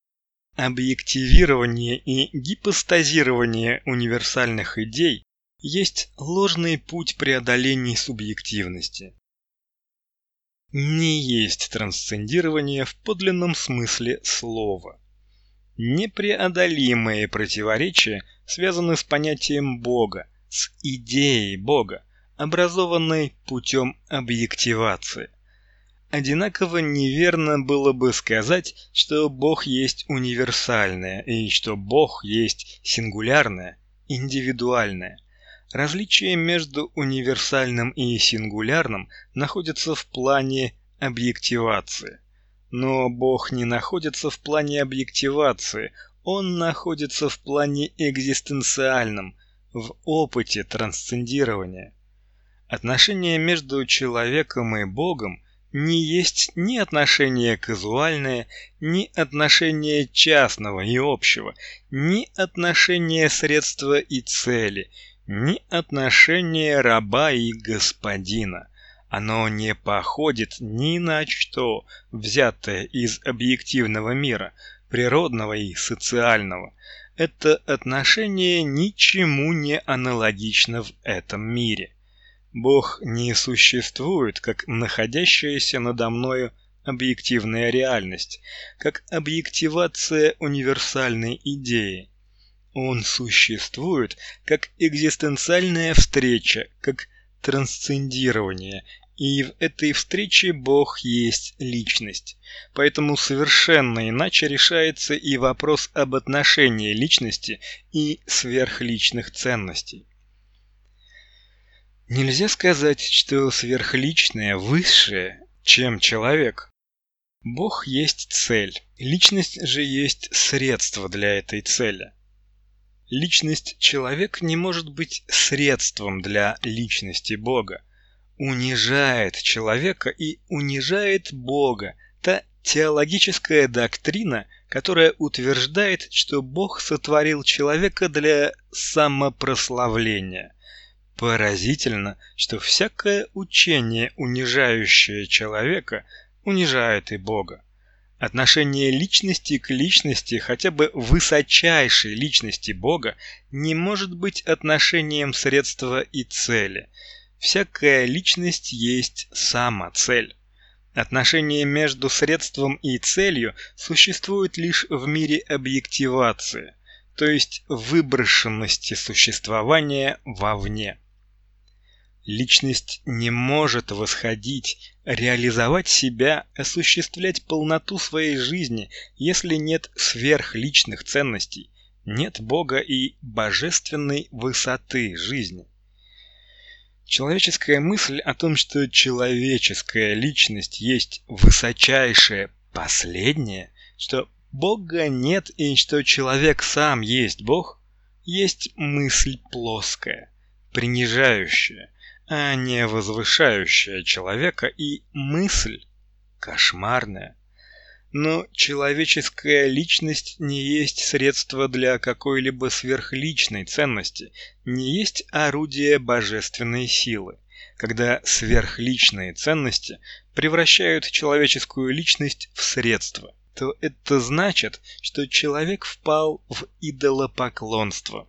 Объективирование и гипостазирование универсальных идей есть ложный путь преодоления субъективности. Не есть трансцендирование в подлинном смысле слова. Непреодолимые противоречия связаны с понятием Бога, с идеей Бога, образованной путем объективации. Одинаково неверно было бы сказать, что Бог есть универсальное и что Бог есть сингулярное, индивидуальное. Различие между универсальным и сингулярным находится в плане объективации. Но Бог не находится в плане объективации, Он находится в плане экзистенциальном, в опыте трансцендирования. Отношение между человеком и Богом не есть ни отношение казуальное, ни отношение частного и общего, ни отношение средства и цели, ни отношение раба и господина. Оно не походит ни на что, взятое из объективного мира, природного и социального. Это отношение ничему не аналогично в этом мире. Бог не существует, как находящаяся надо мною объективная реальность, как объективация универсальной идеи. Он существует, как экзистенциальная встреча, как трансцендирование, и в этой встрече Бог есть личность. Поэтому совершенно иначе решается и вопрос об отношении личности и сверхличных ценностей. Нельзя сказать, что сверхличное высшее, чем человек. Бог есть цель, личность же есть средство для этой цели. Личность человека не может быть средством для личности Бога. Унижает человека и унижает Бога та теологическая доктрина, которая утверждает, что Бог сотворил человека для самопрославления. Поразительно, что всякое учение, унижающее человека, унижает и Бога. Отношение личности к личности, хотя бы высочайшей личности Бога, не может быть отношением средства и цели. Всякая личность есть самоцель. Отношение между средством и целью существует лишь в мире объективации, то есть выброшенности существования вовне. Личность не может восходить, реализовать себя, осуществлять полноту своей жизни, если нет сверхличных ценностей, нет Бога и божественной высоты жизни. Человеческая мысль о том, что человеческая личность есть высочайшее последнее, что Бога нет и что человек сам есть Бог, есть мысль плоская, принижающая, а не возвышающая человека, и мысль кошмарная. Но человеческая личность не есть средство для какой-либо сверхличной ценности, не есть орудие божественной силы, когда сверхличные ценности превращают человеческую личность в средство, то это значит, что человек впал в идолопоклонство.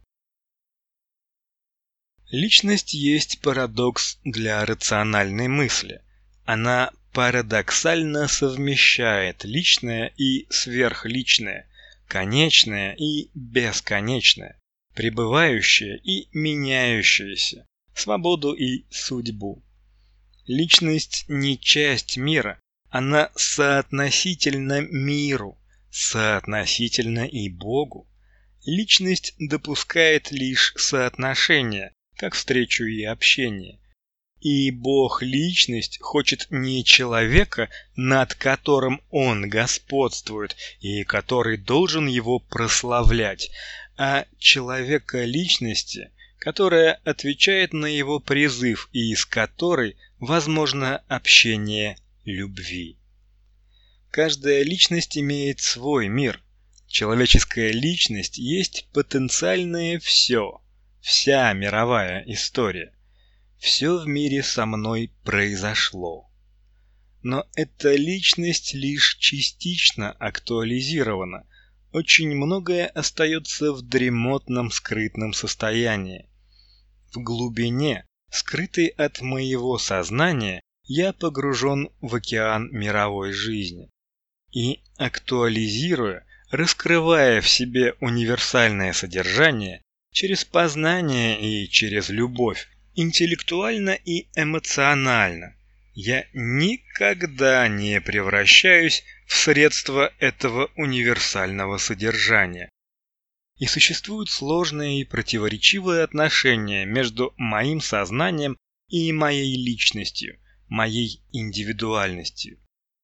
Личность есть парадокс для рациональной мысли. Она парадоксально совмещает личное и сверхличное, конечное и бесконечное, пребывающее и меняющееся, свободу и судьбу. Личность не часть мира, она соотносительна миру, соотносительна и Богу. Личность допускает лишь соотношение, как встречу и общение. И Бог-личность хочет не человека, над которым Он господствует и который должен его прославлять, а человека-личности, которая отвечает на его призыв и из которой возможно общение любви. Каждая личность имеет свой мир. Человеческая личность есть потенциальное все, вся мировая история. Все в мире со мной произошло. Но эта личность лишь частично актуализирована. очень многое остается в дремотном скрытном состоянии. В глубине, скрытой от моего сознания, я погружен в океан мировой жизни. И, актуализируя, раскрывая в себе универсальное содержание, через познание и через любовь, интеллектуально и эмоционально, я никогда не превращаюсь в средство этого универсального содержания. И существуют сложные и противоречивые отношения между моим сознанием и моей личностью, моей индивидуальностью.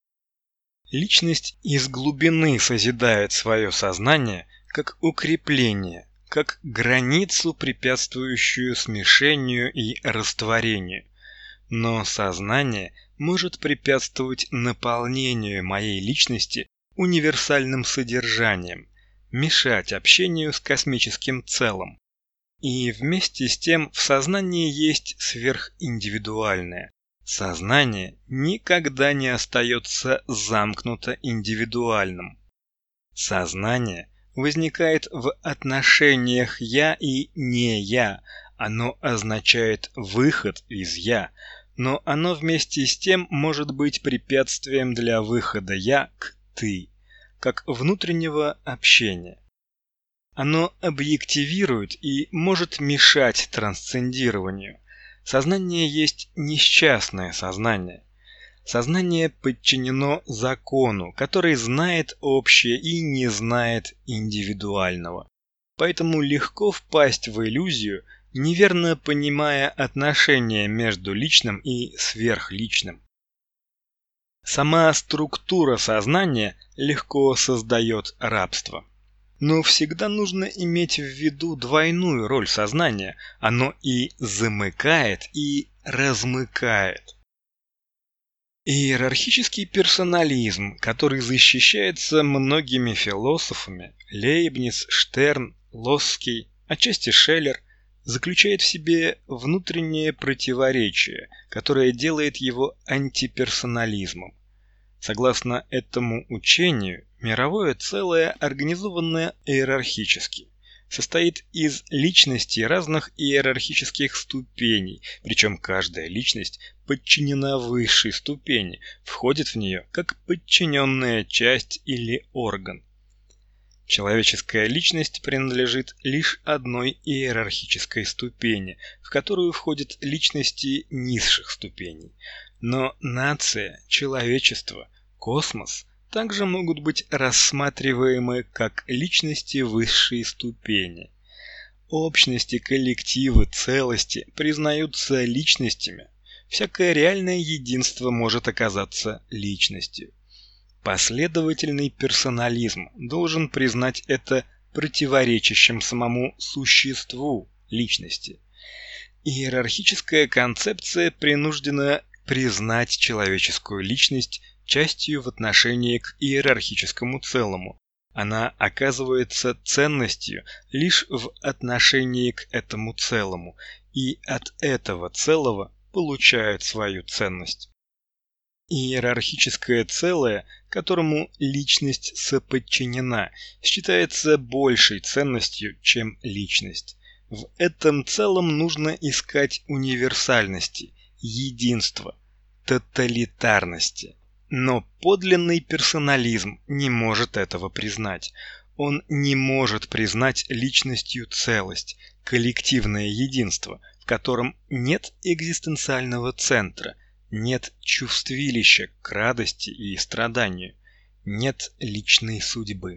Личность из глубины созидает свое сознание как укрепление, как границу, препятствующую смешению и растворению. Но сознание может препятствовать наполнению моей личности универсальным содержанием, мешать общению с космическим целым. И вместе с тем в сознании есть сверхиндивидуальное. Сознание никогда не остается замкнуто индивидуальным. Сознание возникает в отношениях «я» и «не я». Оно означает выход из «я», но оно вместе с тем может быть препятствием для выхода «я» к «ты», как внутреннего общения. Оно объективирует и может мешать трансцендированию. Сознание есть несчастное сознание. Сознание подчинено закону, который знает общее и не знает индивидуального. Поэтому легко впасть в иллюзию, неверно понимая отношения между личным и сверхличным. Сама структура сознания легко создает рабство. Но всегда нужно иметь в виду двойную роль сознания. Оно и замыкает, и размыкает. Иерархический персонализм, который защищается многими философами – Лейбниц, Штерн, Лосский, отчасти Шеллер – заключает в себе внутреннее противоречие, которое делает его антиперсонализмом. Согласно этому учению, мировое целое, организованное иерархически, состоит из личностей разных иерархических ступеней, причем каждая личность подчинена высшей ступени, входит в нее как подчиненная часть или орган. Человеческая личность принадлежит лишь одной иерархической ступени, в которую входят личности низших ступеней. Но нация, человечество, космос также могут быть рассматриваемы как личности высшей ступени. Общности, коллективы, целости признаются личностями. Всякое реальное единство может оказаться личностью. Последовательный персонализм должен признать это противоречащим самому существу личности. Иерархическая концепция принуждена признать человеческую личность частью в отношении к иерархическому целому. Она оказывается ценностью лишь в отношении к этому целому, и от этого целого получает свою ценность. Иерархическое целое, которому личность соподчинена, считается большей ценностью, чем личность. В этом целом нужно искать универсальности, единства, тоталитарности. Но подлинный персонализм не может этого признать. Он не может признать личностью целость, коллективное единство, в котором нет экзистенциального центра, нет чувствилища к радости и страданию, нет личной судьбы.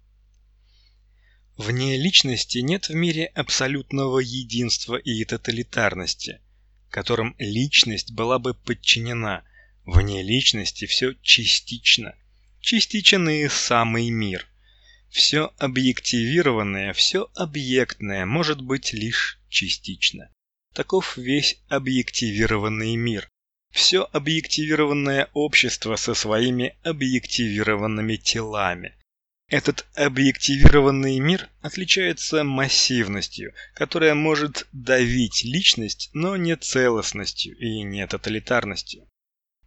Вне личности нет в мире абсолютного единства и тоталитарности, которым личность была бы подчинена. Вне личности все частично, частичен и самый мир. Все объективированное, все объектное может быть лишь частично. Таков весь объективированный мир. Все объективированное общество со своими объективированными телами. Этот объективированный мир отличается массивностью, которая может давить личность, но не целостностью и не тоталитарностью.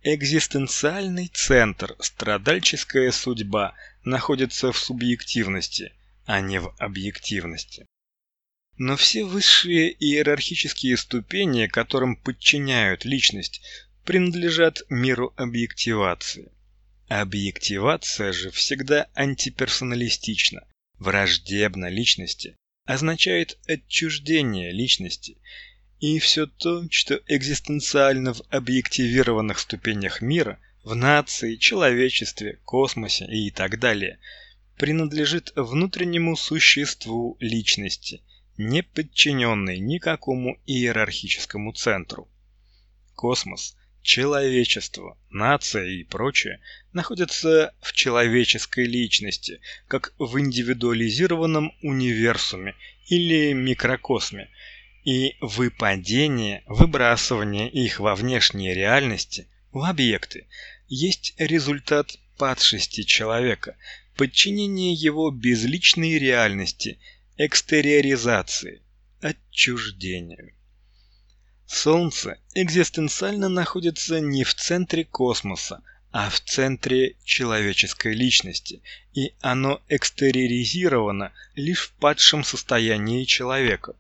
Экзистенциальный центр, страдальческая судьба находится в субъективности, а не в объективности. Но все высшие иерархические ступени, которым подчиняют личность, принадлежат миру объективации. Объективация же всегда антиперсоналистична, враждебна личности, означает отчуждение личности. И все то, что экзистенциально в объективированных ступенях мира, в нации, человечестве, космосе и так далее, принадлежит внутреннему существу личности, не подчиненной никакому иерархическому центру. Космос, человечество, нация и прочее находятся в человеческой личности, как в индивидуализированном универсуме или микрокосме, и выпадение, выбрасывание их во внешние реальности, в объекты, есть результат падшести человека, подчинения его безличной реальности, экстериоризации, отчуждению. Солнце экзистенциально находится не в центре космоса, а в центре человеческой личности, и оно экстериоризировано лишь в падшем состоянии человека.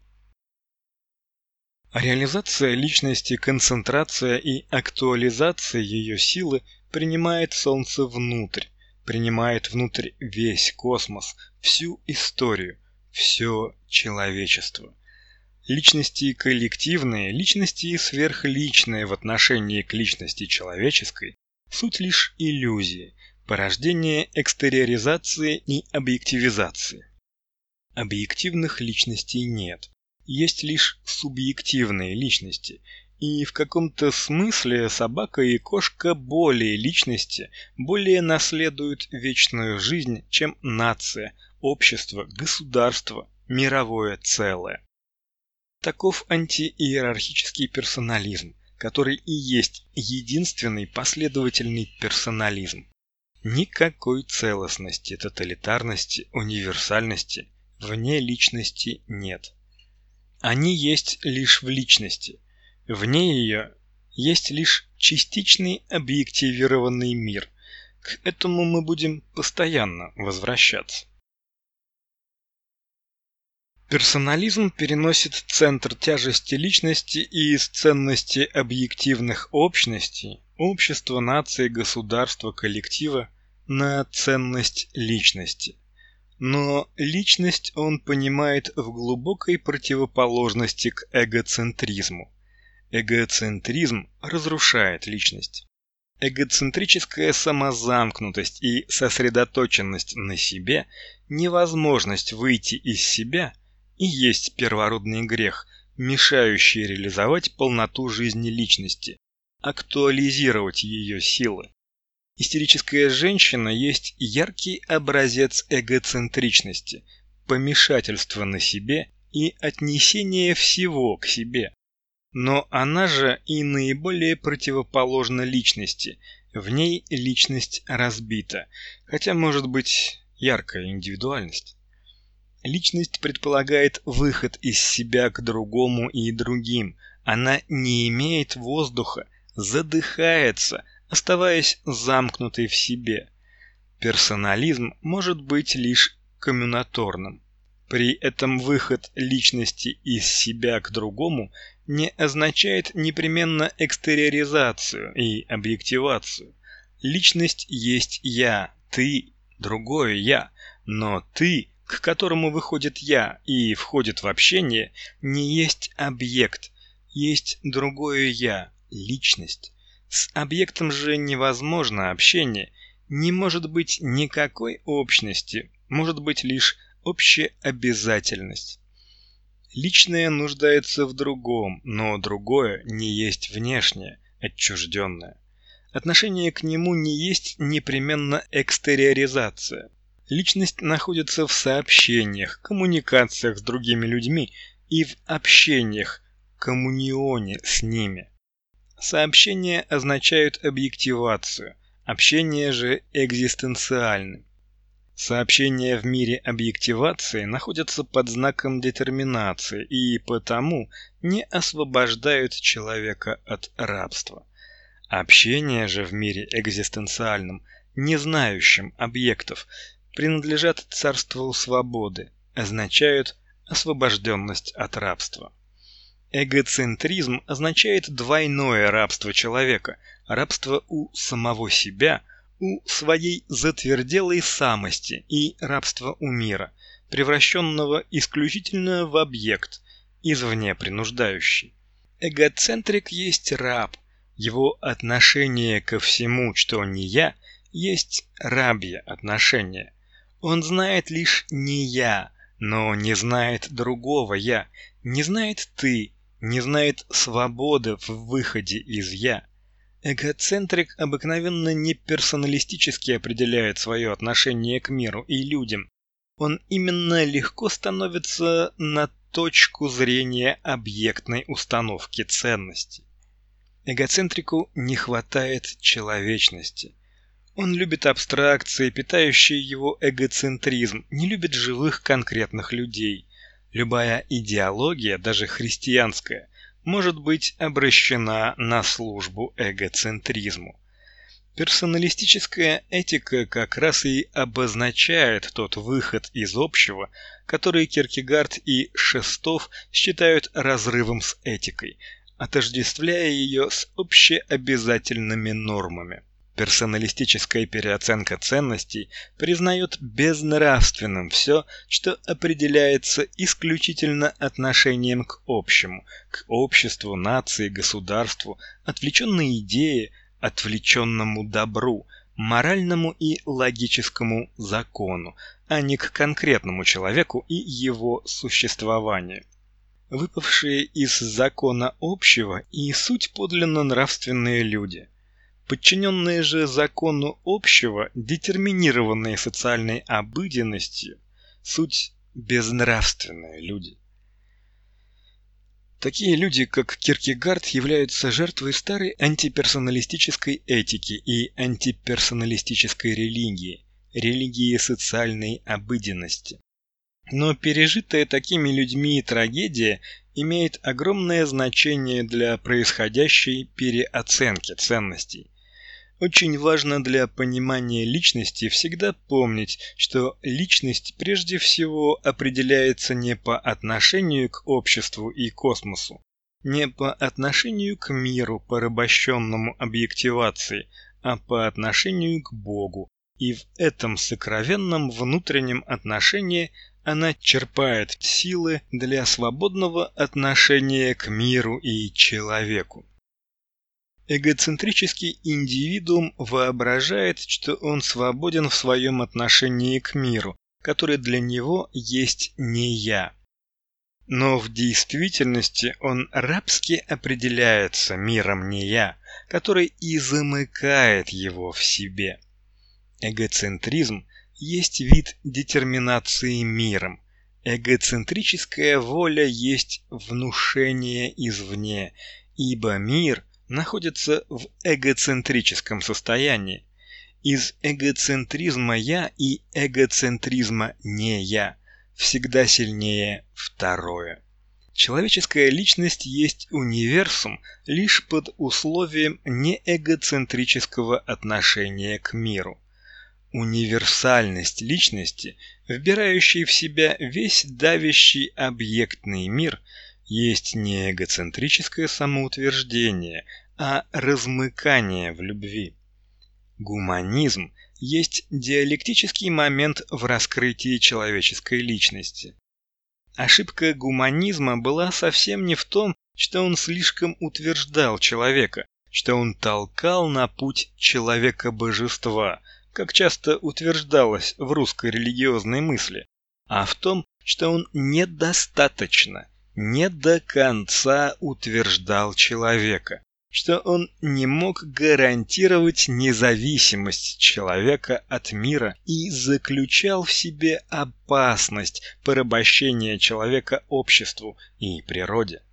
Реализация личности, концентрация и актуализация ее силы принимает Солнце внутрь, принимает внутрь весь космос, всю историю, все человечество. Личности коллективные, личности сверхличные в отношении к личности человеческой – суть лишь иллюзии, порождение экстериоризации и объективизации. Объективных личностей нет. Есть лишь субъективные личности, и в каком-то смысле собака и кошка более личности, более наследуют вечную жизнь, чем нация, общество, государство, мировое целое. Таков антииерархический персонализм, который и есть единственный последовательный персонализм. Никакой целостности, тоталитарности, универсальности вне личности нет. Они есть лишь в личности. Вне ее есть лишь частичный объективированный мир. К этому мы будем постоянно возвращаться. Персонализм переносит центр тяжести личности и из ценности объективных общностей, общества, нации, государства, коллектива, на ценность личности. Но личность он понимает в глубокой противоположности к эгоцентризму. Эгоцентризм разрушает личность. Эгоцентрическая самозамкнутость и сосредоточенность на себе, невозможность выйти из себя и есть первородный грех, мешающий реализовать полноту жизни личности, актуализировать ее силы. Истерическая женщина есть яркий образец эгоцентричности, помешательства на себе и отнесения всего к себе. Но она же и наиболее противоположна личности, в ней личность разбита, хотя может быть яркая индивидуальность. Личность предполагает выход из себя к другому и другим, она не имеет воздуха, задыхается, оставаясь замкнутой в себе. Персонализм может быть лишь коммунаторным. При этом выход личности из себя к другому не означает непременно экстериоризацию и объективацию. Личность есть я, ты, другое я, но ты, к которому выходит я и входит в общение, не есть объект, есть другое я, личность. С объектом же невозможно общение, не может быть никакой общности, может быть лишь общая обязательность. Личное нуждается в другом, но другое не есть внешнее, отчужденное. Отношение к нему не есть непременно экстериоризация. Личность находится в сообщениях, коммуникациях с другими людьми и в общениях, коммунионе с ними. Сообщения означают объективацию, общение же экзистенциальны. Сообщения в мире объективации находятся под знаком детерминации и потому не освобождают человека от рабства. Общение же в мире экзистенциальном, не знающем объектов, принадлежат царству свободы, означают освобожденность от рабства. Эгоцентризм означает двойное рабство человека: рабство у самого себя, у своей затверделой самости, и рабство у мира, превращенного исключительно в объект, извне принуждающий. Эгоцентрик есть раб, его отношение ко всему, что не я, есть рабье отношение. Он знает лишь не я, но не знает другого я, не знает ты, не знает свободы в выходе из «я». Эгоцентрик обыкновенно не персоналистически определяет свое отношение к миру и людям. Он именно легко становится на точку зрения объектной установки ценностей. Эгоцентрику не хватает человечности. Он любит абстракции, питающие его эгоцентризм, не любит живых конкретных людей. Любая идеология, даже христианская, может быть обращена на службу эгоцентризму. Персоналистическая этика как раз и обозначает тот выход из общего, который Кierkegaard и Шестов считают разрывом с этикой, отождествляя ее с общеобязательными нормами. Персоналистическая переоценка ценностей признает безнравственным все, что определяется исключительно отношением к общему, к обществу, нации, государству, отвлеченной идее, отвлеченному добру, моральному и логическому закону, а не к конкретному человеку и его существованию. Выпавшие из закона общего и суть подлинно нравственные люди. Подчиненные же закону общего, детерминированные социальной обыденностью, суть безнравственные люди. Такие люди, как Кierkegaard, являются жертвой старой антиперсоналистической этики и антиперсоналистической религии, религии социальной обыденности. Но пережитая такими людьми трагедия имеет огромное значение для происходящей переоценки ценностей. Очень важно для понимания личности всегда помнить, что личность прежде всего определяется не по отношению к обществу и космосу, не по отношению к миру, порабощенному объективацией, а по отношению к Богу, и в этом сокровенном внутреннем отношении она черпает силы для свободного отношения к миру и человеку. Эгоцентрический индивидуум воображает, что он свободен в своем отношении к миру, который для него есть не я. Но в действительности он рабски определяется миром не я, который и замыкает его в себе. Эгоцентризм есть вид детерминации миром. Эгоцентрическая воля есть внушение извне, ибо мир находится в эгоцентрическом состоянии. Из эгоцентризма «я» и эгоцентризма «не я» всегда сильнее второе. Человеческая личность есть универсум лишь под условием неэгоцентрического отношения к миру. Универсальность личности, вбирающей в себя весь давящий объектный мир, есть не эгоцентрическое самоутверждение, а размыкание в любви. Гуманизм есть диалектический момент в раскрытии человеческой личности. Ошибка гуманизма была совсем не в том, что он слишком утверждал человека, что он толкал на путь человека-божества, как часто утверждалось в русской религиозной мысли, а в том, что он недостаточно, не до конца утверждал человека, что он не мог гарантировать независимость человека от мира и заключал в себе опасность порабощения человека обществу и природе.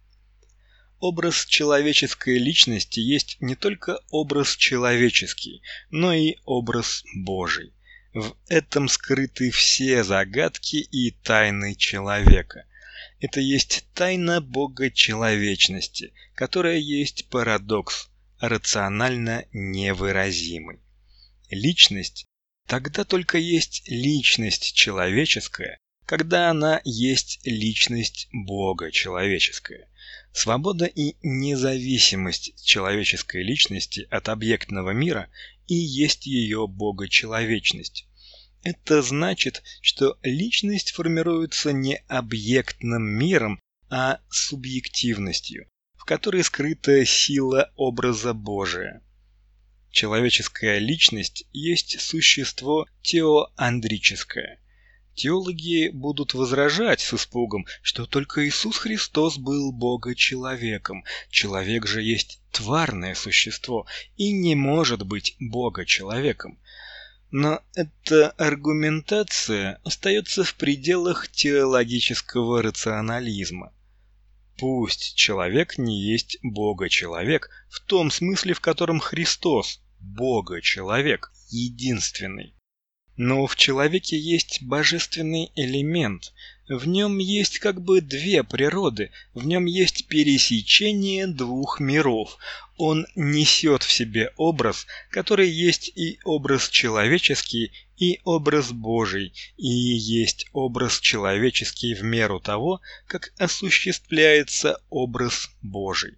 Образ человеческой личности есть не только образ человеческий, но и образ Божий. В этом скрыты все загадки и тайны человека. Это есть тайна Бога человечности, которая есть парадокс, рационально невыразимой. Личность тогда только есть личность человеческая, когда она есть личность Бога человеческая. Свобода и независимость человеческой личности от объектного мира и есть ее богочеловечность. Это значит, что личность формируется не объектным миром, а субъективностью, в которой скрыта сила образа Божия. Человеческая личность есть существо теоандрическое. Теологи будут возражать с испугом, что только Иисус Христос был Бога-человеком. Человек же есть тварное существо и не может быть Бога-человеком. Но эта аргументация остается в пределах теологического рационализма. Пусть человек не есть Бога-человек в том смысле, в котором Христос – Бога-человек, единственный. Но в человеке есть божественный элемент, в нем есть как бы две природы, в нем есть пересечение двух миров. Он несет в себе образ, который есть и образ человеческий, и образ Божий, и есть образ человеческий в меру того, как осуществляется образ Божий.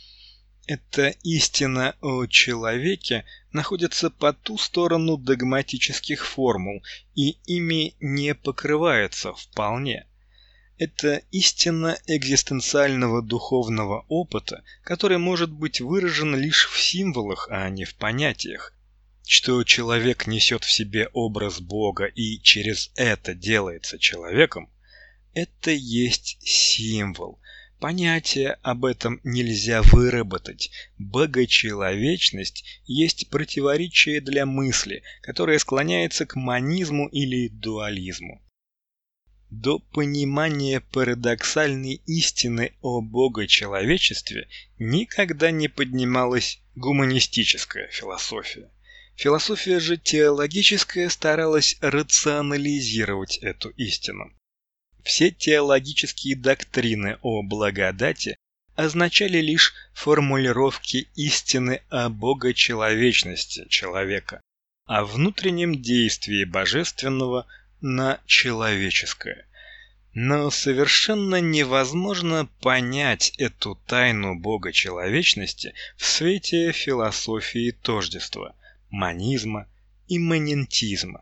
Эта истина о человеке находится по ту сторону догматических формул и ими не покрывается вполне. Это истина экзистенциального духовного опыта, который может быть выражен лишь в символах, а не в понятиях. Что человек несет в себе образ Бога и через это делается человеком, это есть символ. Понятие об этом нельзя выработать. Богочеловечность есть противоречие для мысли, которое склоняется к монизму или дуализму. До понимания парадоксальной истины о богочеловечестве никогда не поднималась гуманистическая философия. Философия же теологическая старалась рационализировать эту истину. Все теологические доктрины о благодати означали лишь формулировки истины о богочеловечности человека, о внутреннем действии божественного на человеческое. Но совершенно невозможно понять эту тайну богочеловечности в свете философии тождества, монизма, имманентизма.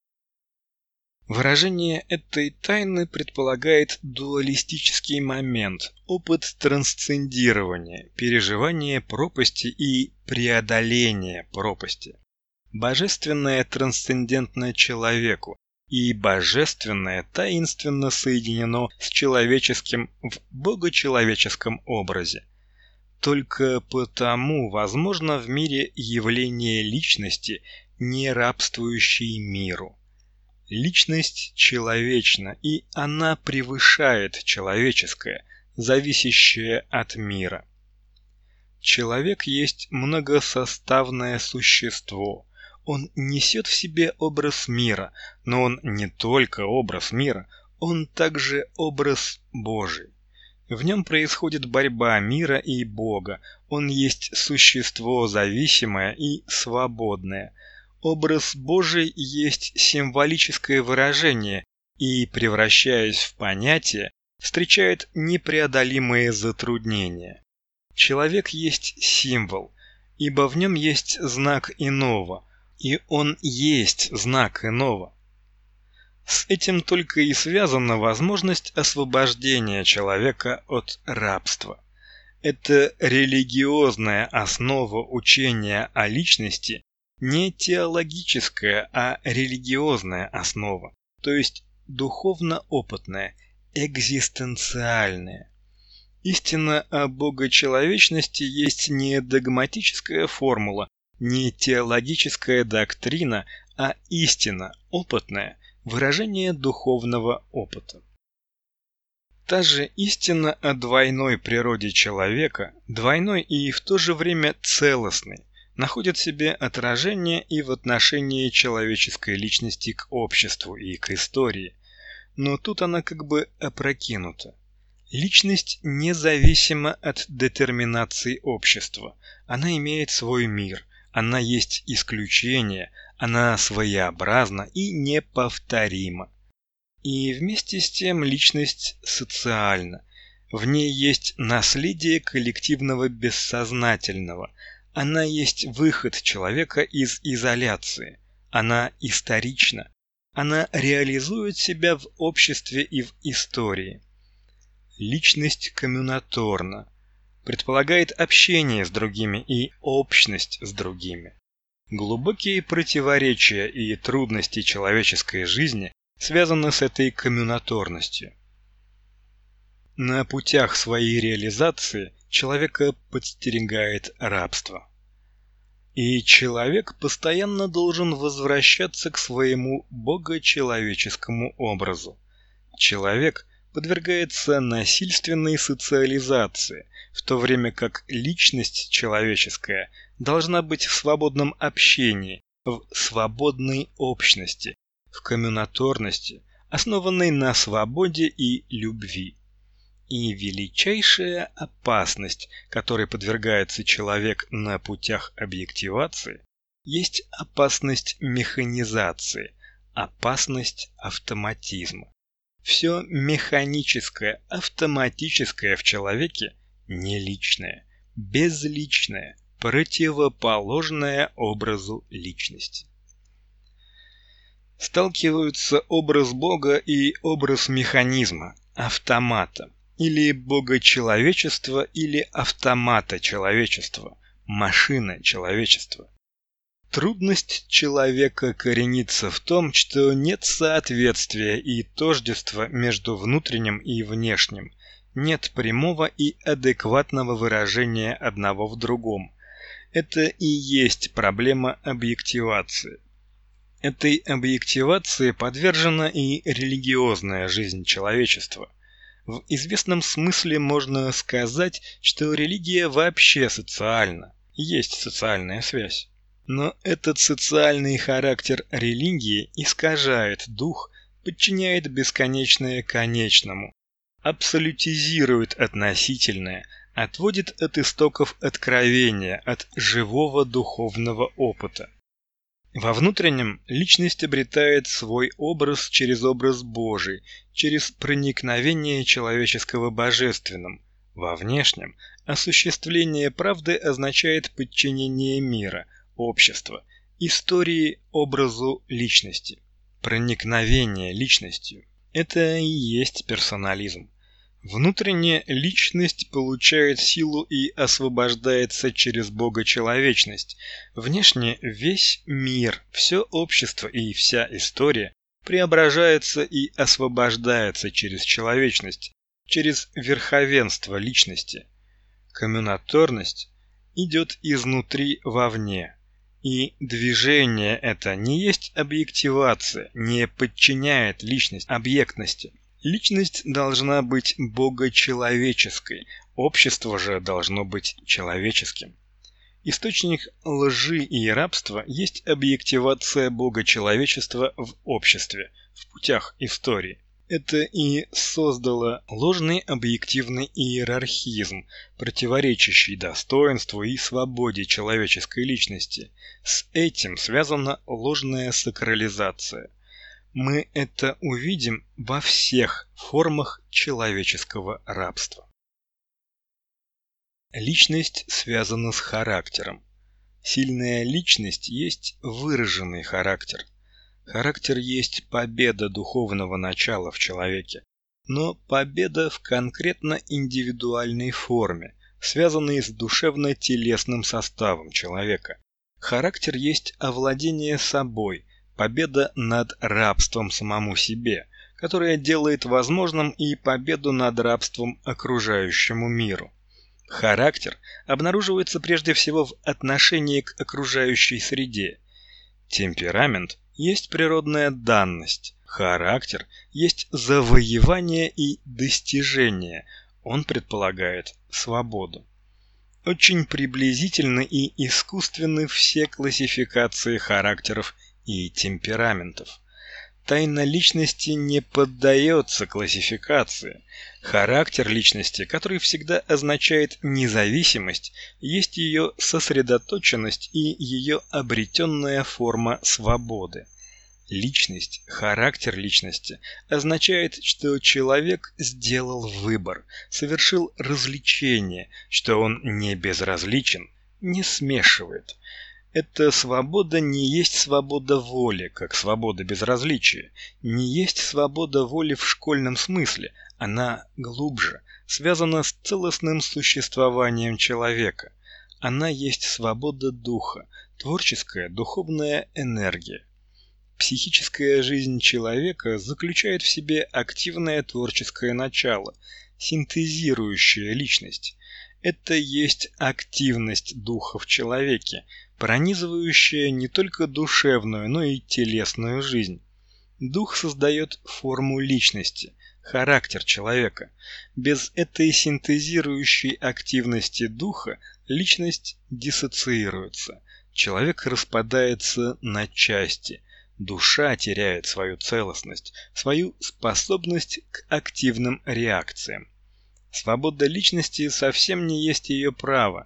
Выражение этой тайны предполагает дуалистический момент, опыт трансцендирования, переживание пропасти и преодоление пропасти. Божественное трансцендентно человеку, и божественное таинственно соединено с человеческим в богочеловеческом образе. Только потому возможно в мире явление личности, не рабствующей миру. Личность человечна, и она превышает человеческое, зависящее от мира. Человек есть многосоставное существо. Он несет в себе образ мира, но он не только образ мира, он также образ Божий. В нем происходит борьба мира и Бога, он есть существо зависимое и свободное. Образ Божий есть символическое выражение и, превращаясь в понятие, встречает непреодолимые затруднения. Человек есть символ, ибо в нем есть знак иного, и он есть знак иного. С этим только и связана возможность освобождения человека от рабства. Это религиозная основа учения о личности, не теологическая, а религиозная основа, то есть духовно-опытная, экзистенциальная. Истина о богочеловечности есть не догматическая формула, не теологическая доктрина, а истина, опытная, выражение духовного опыта. Та же истина о двойной природе человека, двойной и в то же время целостной, находит в себе отражение и в отношении человеческой личности к обществу и к истории, но тут она как бы опрокинута. Личность независима от детерминаций общества, Она имеет свой мир, она есть исключение, она своеобразна и неповторима. И вместе с тем личность социальна. В ней есть наследие коллективного бессознательного. Она есть выход человека из изоляции. Она исторична. Она реализует себя в обществе и в истории. Личность коммунаторна. Предполагает общение с другими и общность с другими. Глубокие противоречия и трудности человеческой жизни связаны с этой коммунаторностью. На путях своей реализации человека подстерегает рабство. И человек постоянно должен возвращаться к своему богочеловеческому образу. Человек подвергается насильственной социализации, в то время как личность человеческая должна быть в свободном общении, в свободной общности, в коммунаторности, основанной на свободе и любви. И величайшая опасность, которой подвергается человек на путях объективации, есть опасность механизации, опасность автоматизма. Все механическое, автоматическое в человеке не личное, безличное, противоположное образу личности. Сталкиваются образ Бога и образ механизма, автомата, или бога-человечества, или автомата-человечества, машина-человечества. Трудность человека коренится в том, что нет соответствия и тождества между внутренним и внешним, нет прямого и адекватного выражения одного в другом. Это и есть проблема объективации. Этой объективации подвержена и религиозная жизнь человечества. В известном смысле можно сказать, что религия вообще социальна, есть социальная связь. Но этот социальный характер религии искажает дух, подчиняет бесконечное конечному, абсолютизирует относительное, отводит от истоков откровения, от живого духовного опыта. Во внутреннем личность обретает свой образ через образ Божий, через проникновение человеческого божественным. Во внешнем осуществление правды означает подчинение мира, общества, истории образу личности. Проникновение личностью – это и есть персонализм. Внутренняя личность получает силу и освобождается через богочеловечность. Внешне весь мир, все общество и вся история преображается и освобождается через человечность, через верховенство личности. Коммунаторность идет изнутри вовне. И движение это не есть объективация, не подчиняет личность объектности. Личность должна быть богочеловеческой, общество же должно быть человеческим. Источник лжи и рабства есть объективация богочеловечества в обществе, в путях истории. Это и создало ложный объективный иерархизм, противоречащий достоинству и свободе человеческой личности. С этим связана ложная сакрализация. Мы это увидим во всех формах человеческого рабства. Личность связана с характером. Сильная личность есть выраженный характер. Характер есть победа духовного начала в человеке, но победа в конкретно индивидуальной форме, связанной с душевно-телесным составом человека. Характер есть овладение собой, победа над рабством самому себе, которая делает возможным и победу над рабством окружающему миру. Характер обнаруживается прежде всего в отношении к окружающей среде. Темперамент есть природная данность, характер есть завоевание и достижение, он предполагает свободу. Очень приблизительны и искусственны все классификации характеров и темпераментов. Тайна личности не поддается классификации. Характер личности, который всегда означает независимость, есть ее сосредоточенность и ее обретенная форма свободы. Личность, характер личности означает, что человек сделал выбор, совершил развлечение, что он не безразличен, не смешивает. Эта свобода не есть свобода воли, как свобода безразличия, не есть свобода воли в школьном смысле, она глубже, связана с целостным существованием человека. Она есть свобода духа, творческая духовная энергия. Психическая жизнь человека заключает в себе активное творческое начало, синтезирующее личность. Это есть активность духа в человеке, пронизывающая не только душевную, но и телесную жизнь. Дух создает форму личности, характер человека. Без этой синтезирующей активности духа личность диссоциируется, человек распадается на части. Душа теряет свою целостность, свою способность к активным реакциям. Свобода личности совсем не есть ее право.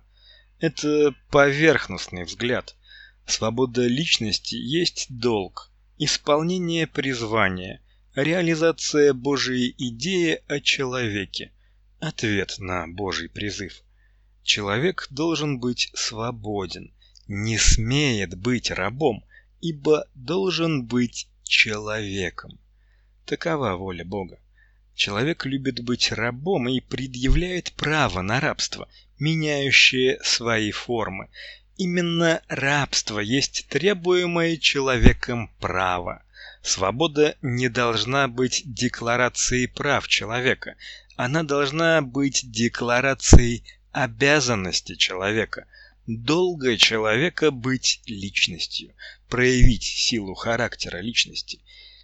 Это поверхностный взгляд. Свобода личности есть долг, исполнение призвания, реализация Божьей идеи о человеке, ответ на Божий призыв. Человек должен быть свободен, не смеет быть рабом, ибо должен быть человеком. Такова воля Бога. Человек любит быть рабом и предъявляет право на рабство, меняющее свои формы. Именно рабство есть требуемое человеком право. Свобода не должна быть декларацией прав человека, она должна быть декларацией обязанности человека, долга человека быть личностью, проявить силу характера личности.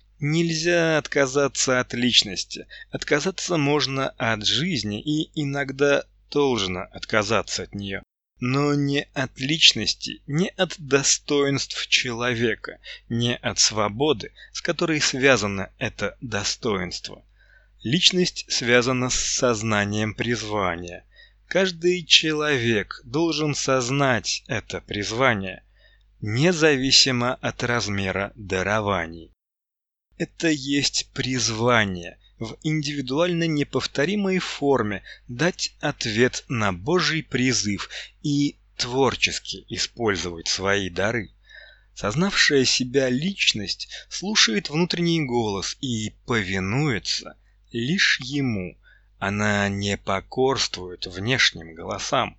Нельзя отказаться от личности, отказаться можно от жизни и иногда должно отказаться от нее, но не от личности, не от достоинств человека, не от свободы, с которой связано это достоинство. Личность связана с сознанием призвания. Каждый человек должен сознать это призвание, независимо от размера дарований. Это есть призвание в индивидуально неповторимой форме дать ответ на Божий призыв и творчески использовать свои дары. Сознавшая себя личность слушает внутренний голос и повинуется лишь ему. Она не покорствует внешним голосам.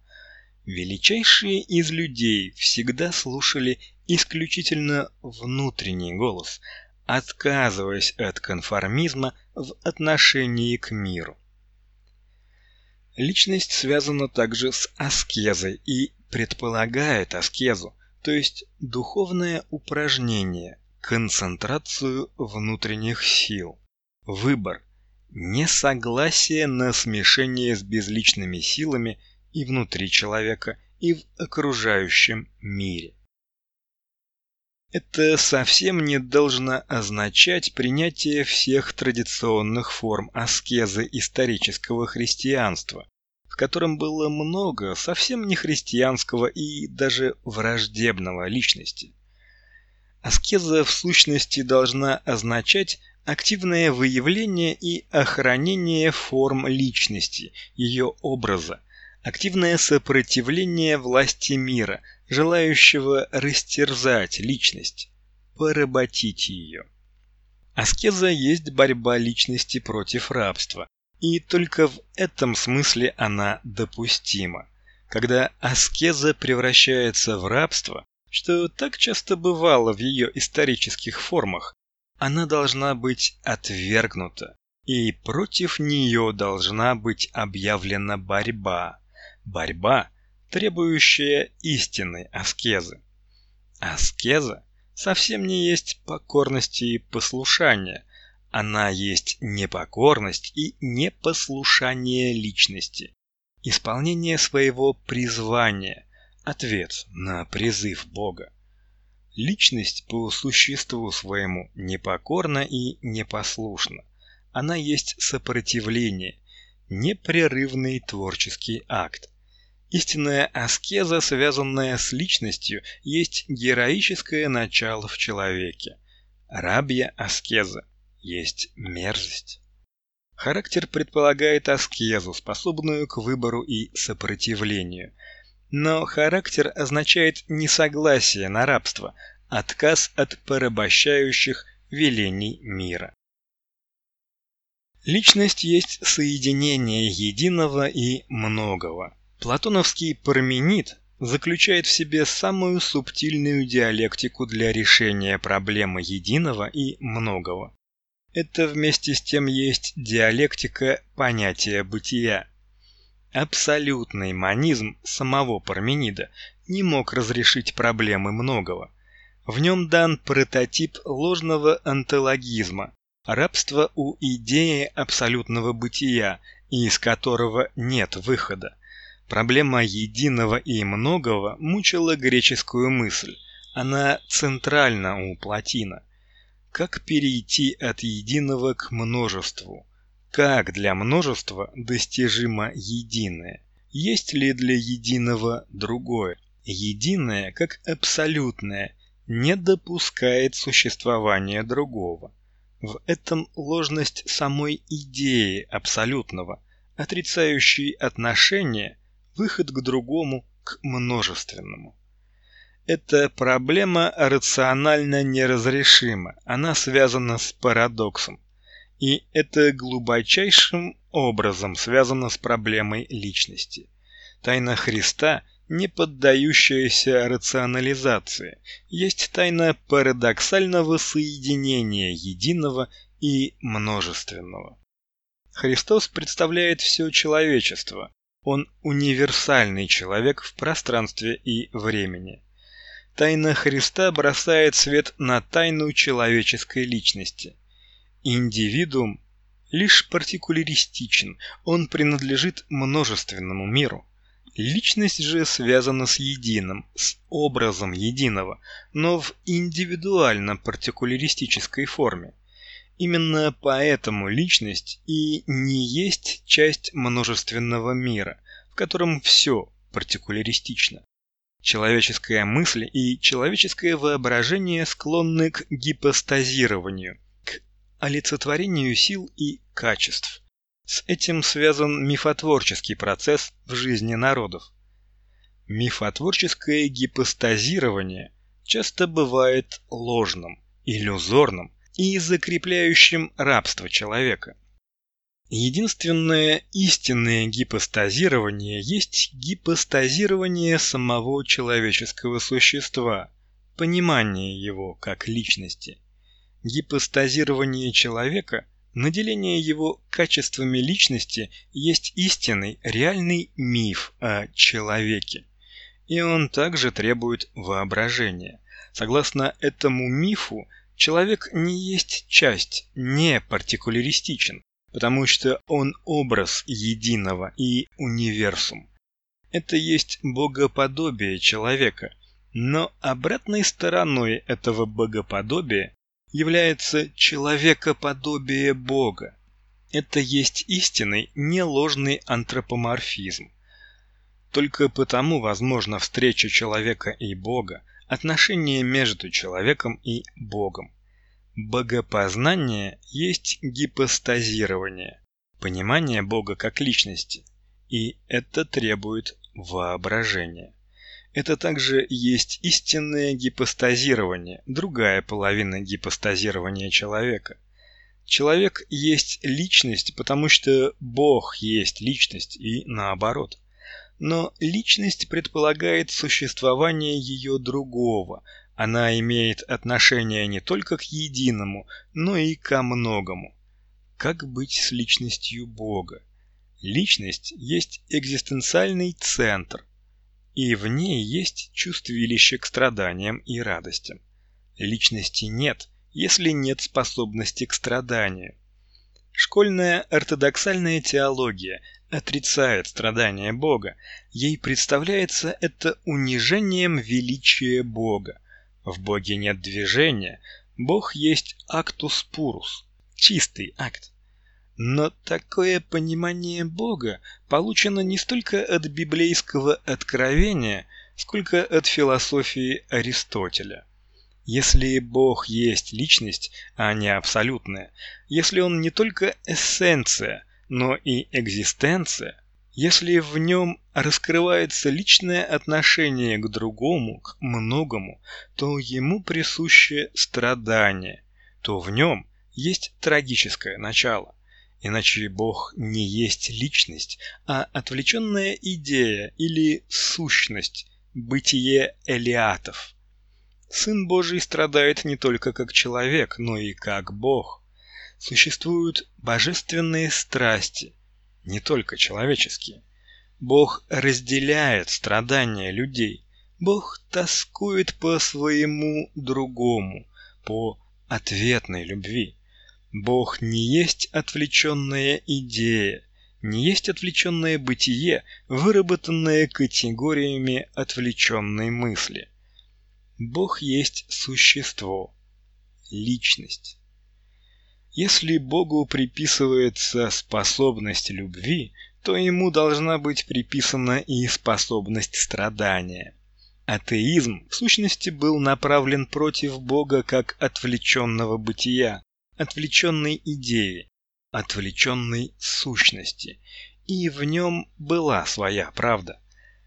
Величайшие из людей всегда слушали исключительно внутренний голос, отказываясь от конформизма в отношении к миру. Личность связана также с аскезой и предполагает аскезу, то есть духовное упражнение, концентрацию внутренних сил, выбор, несогласие на смешение с безличными силами и внутри человека, и в окружающем мире. Это совсем не должно означать принятие всех традиционных форм аскезы исторического христианства, в котором было много совсем не христианского и даже враждебного личности. Аскеза в сущности должна означать активное выявление и охранение форм личности, ее образа, активное сопротивление власти мира, желающего растерзать личность, поработить ее. Аскеза есть борьба личности против рабства, и только в этом смысле она допустима. Когда аскеза превращается в рабство, что так часто бывало в ее исторических формах, она должна быть отвергнута, и против нее должна быть объявлена борьба. Борьба, требующая истинной аскезы. Аскеза совсем не есть покорность и послушание. Она есть непокорность и непослушание личности. Исполнение своего призвания, ответ на призыв Бога. Личность по существу своему непокорна и непослушна. Она есть сопротивление, непрерывный творческий акт. Истинная аскеза, связанная с личностью, есть героическое начало в человеке. Рабья аскеза есть мерзость. Характер предполагает аскезу, способную к выбору и сопротивлению. Но характер означает несогласие на рабство, отказ от порабощающих велений мира. Личность есть соединение единого и многого. Платоновский Парменид заключает в себе самую субтильную диалектику для решения проблемы единого и многого. Это вместе с тем есть диалектика понятия бытия. Абсолютный монизм самого Парменида не мог разрешить проблемы многого. В нем дан прототип ложного онтологизма, рабства у идеи абсолютного бытия, из которого нет выхода. Проблема единого и многого мучила греческую мысль. Она центральна у Платина. Как перейти от единого к множеству? Как для множества достижимо единое? Есть ли для единого другое? Единое, как абсолютное, не допускает существования другого. В этом ложность самой идеи абсолютного, отрицающей отношение, выход к другому, к множественному. Эта проблема рационально неразрешима, она связана с парадоксом. И это глубочайшим образом связано с проблемой личности. Тайна Христа, не поддающаяся рационализации, есть тайна парадоксального соединения единого и множественного. Христос представляет все человечество. Он универсальный человек в пространстве и времени. Тайна Христа бросает свет на тайну человеческой личности. Индивидуум лишь партикуляристичен, он принадлежит множественному миру. Личность же связана с единым, с образом единого, но в индивидуально-партикуляристической форме. Именно поэтому личность и не есть часть множественного мира, в котором все партикуляристично. Человеческая мысль и человеческое воображение склонны к гипостазированию, к олицетворению сил и качеств. С этим связан мифотворческий процесс в жизни народов. Мифотворческое гипостазирование часто бывает ложным, иллюзорным и закрепляющим рабство человека. Единственное истинное гипостазирование есть гипостазирование самого человеческого существа, понимание его как личности. Гипостазирование человека, наделение его качествами личности есть истинный, реальный миф о человеке. И он также требует воображения. Согласно этому мифу, человек не есть часть, не партикуляристичен, потому что он образ единого и универсум. Это есть богоподобие человека, но обратной стороной этого богоподобия является человекоподобие Бога. Это есть истинный, не ложный антропоморфизм. Только потому возможна встреча человека и Бога, отношение между человеком и Богом. Богопознание есть гипостазирование, понимание Бога как личности, и это требует воображения. Это также есть истинное гипостазирование, другая половина гипостазирования человека. Человек есть личность, потому что Бог есть личность, и наоборот. Но личность предполагает существование ее другого. Она имеет отношение не только к единому, но и ко многому. Как быть с личностью Бога? Личность есть экзистенциальный центр, и в ней есть чувствилище к страданиям и радостям. Личности нет, если нет способности к страданию. Школьная ортодоксальная теология отрицает страдания Бога. Ей представляется это унижением величия Бога. В Боге нет движения, Бог есть actus purus, чистый акт. Но такое понимание Бога получено не столько от библейского откровения, сколько от философии Аристотеля. Если Бог есть личность, а не абсолютная, если Он не только эссенция, но и экзистенция, если в нем раскрывается личное отношение к другому, к многому, то ему присуще страдание, то в нем есть трагическое начало. Иначе Бог не есть личность, а отвлеченная идея или сущность, бытие элиатов. Сын Божий страдает не только как человек, но и как Бог. Существуют божественные страсти, не только человеческие. Бог разделяет страдания людей. Бог тоскует по своему другому, по ответной любви. Бог не есть отвлеченная идея, не есть отвлеченное бытие, выработанное категориями отвлеченной мысли. Бог есть существо, личность. Если Богу приписывается способность любви, то ему должна быть приписана и способность страдания. Атеизм, в сущности, был направлен против Бога как отвлеченного бытия, отвлеченной идеи, отвлеченной сущности, и в нем была своя правда.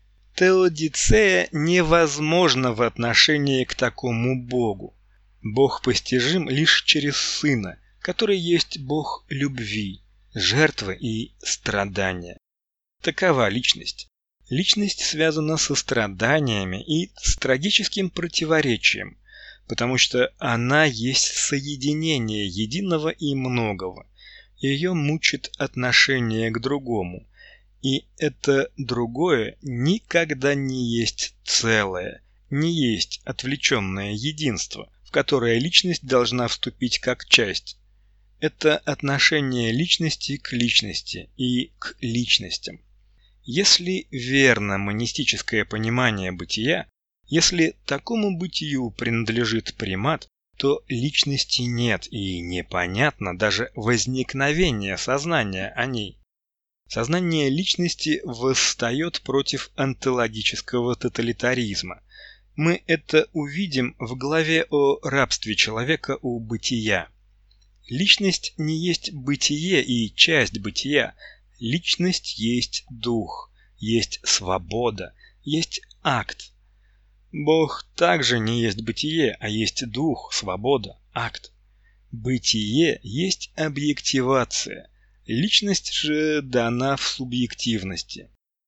Теодицея невозможна в отношении к такому Богу. Бог постижим лишь через Сына, который есть Бог любви, жертвы и страдания. Такова личность. Личность связана со страданиями и с трагическим противоречием, потому что она есть соединение единого и многого. Ее мучит отношение к другому, и это другое никогда не есть целое, не есть отвлеченное единство, в которое личность должна вступить как часть. Это отношение личности к личности и к личностям. Если верно монистическое понимание бытия, если такому бытию принадлежит примат, то личности нет и непонятно даже возникновение сознания о ней. Сознание личности восстает против онтологического тоталитаризма. Мы это увидим в главе о рабстве человека у бытия. Личность не есть бытие и часть бытия. Личность есть дух, есть свобода, есть акт. Бог также не есть бытие, а есть дух, свобода, акт. Бытие есть объективация, личность же дана в субъективности.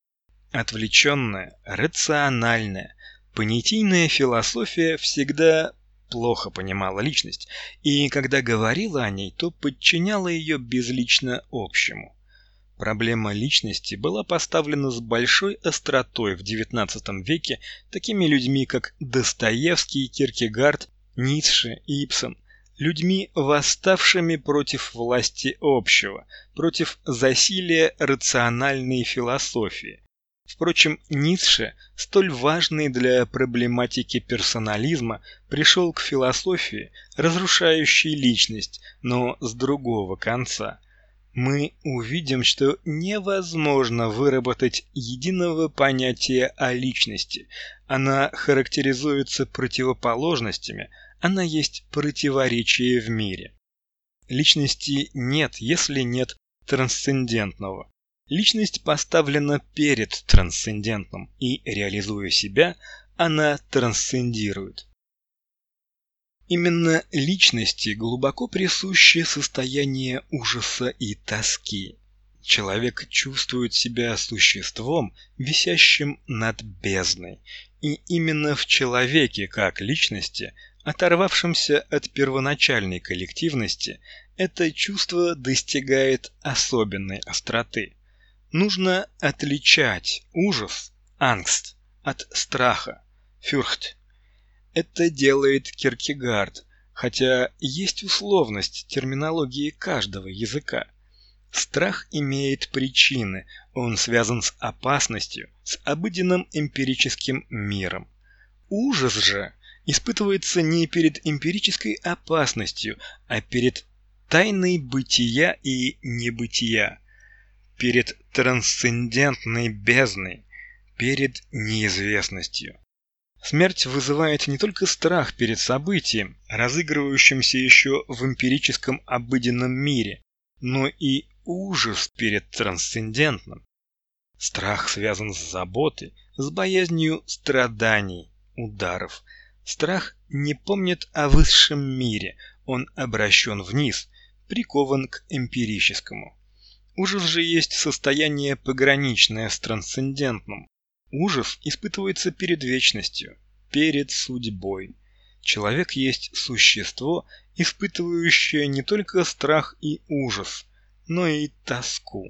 Отвлеченная, рациональная, понятийная философия всегда плохо понимала личность, и когда говорила о ней, то подчиняла ее безлично общему. Проблема личности была поставлена с большой остротой в XIX веке такими людьми, как Достоевский, Киркегард, Ницше, Ибсен, людьми, восставшими против власти общего, против засилия рациональной философии. Впрочем, Ницше, столь важный для проблематики персонализма, пришел к философии, разрушающей личность, но с другого конца. Мы увидим, что невозможно выработать единого понятия о личности. Она характеризуется противоположностями, она есть противоречие в мире. Личности нет, если нет трансцендентного. Личность поставлена перед трансцендентным, и, реализуя себя, она трансцендирует. Именно личности глубоко присуще состояние ужаса и тоски. Человек чувствует себя существом, висящим над бездной, и именно в человеке, как личности, оторвавшемся от первоначальной коллективности, это чувство достигает особенной остроты. Нужно отличать ужас, ангст, от страха, фюрхт. Это делает Киркегард, хотя есть условность терминологии каждого языка. Страх имеет причины, он связан с опасностью, с обыденным эмпирическим миром. Ужас же испытывается не перед эмпирической опасностью, а перед тайной бытия и небытия, перед трансцендентной бездной, перед неизвестностью. Смерть вызывает не только страх перед событием, разыгрывающимся еще в эмпирическом обыденном мире, но и ужас перед трансцендентным. Страх связан с заботой, с боязнью страданий, ударов. Страх не помнит о высшем мире, он обращен вниз, прикован к эмпирическому. Ужас же есть состояние пограничное с трансцендентным. Ужас испытывается перед вечностью, перед судьбой. Человек есть существо, испытывающее не только страх и ужас, но и тоску.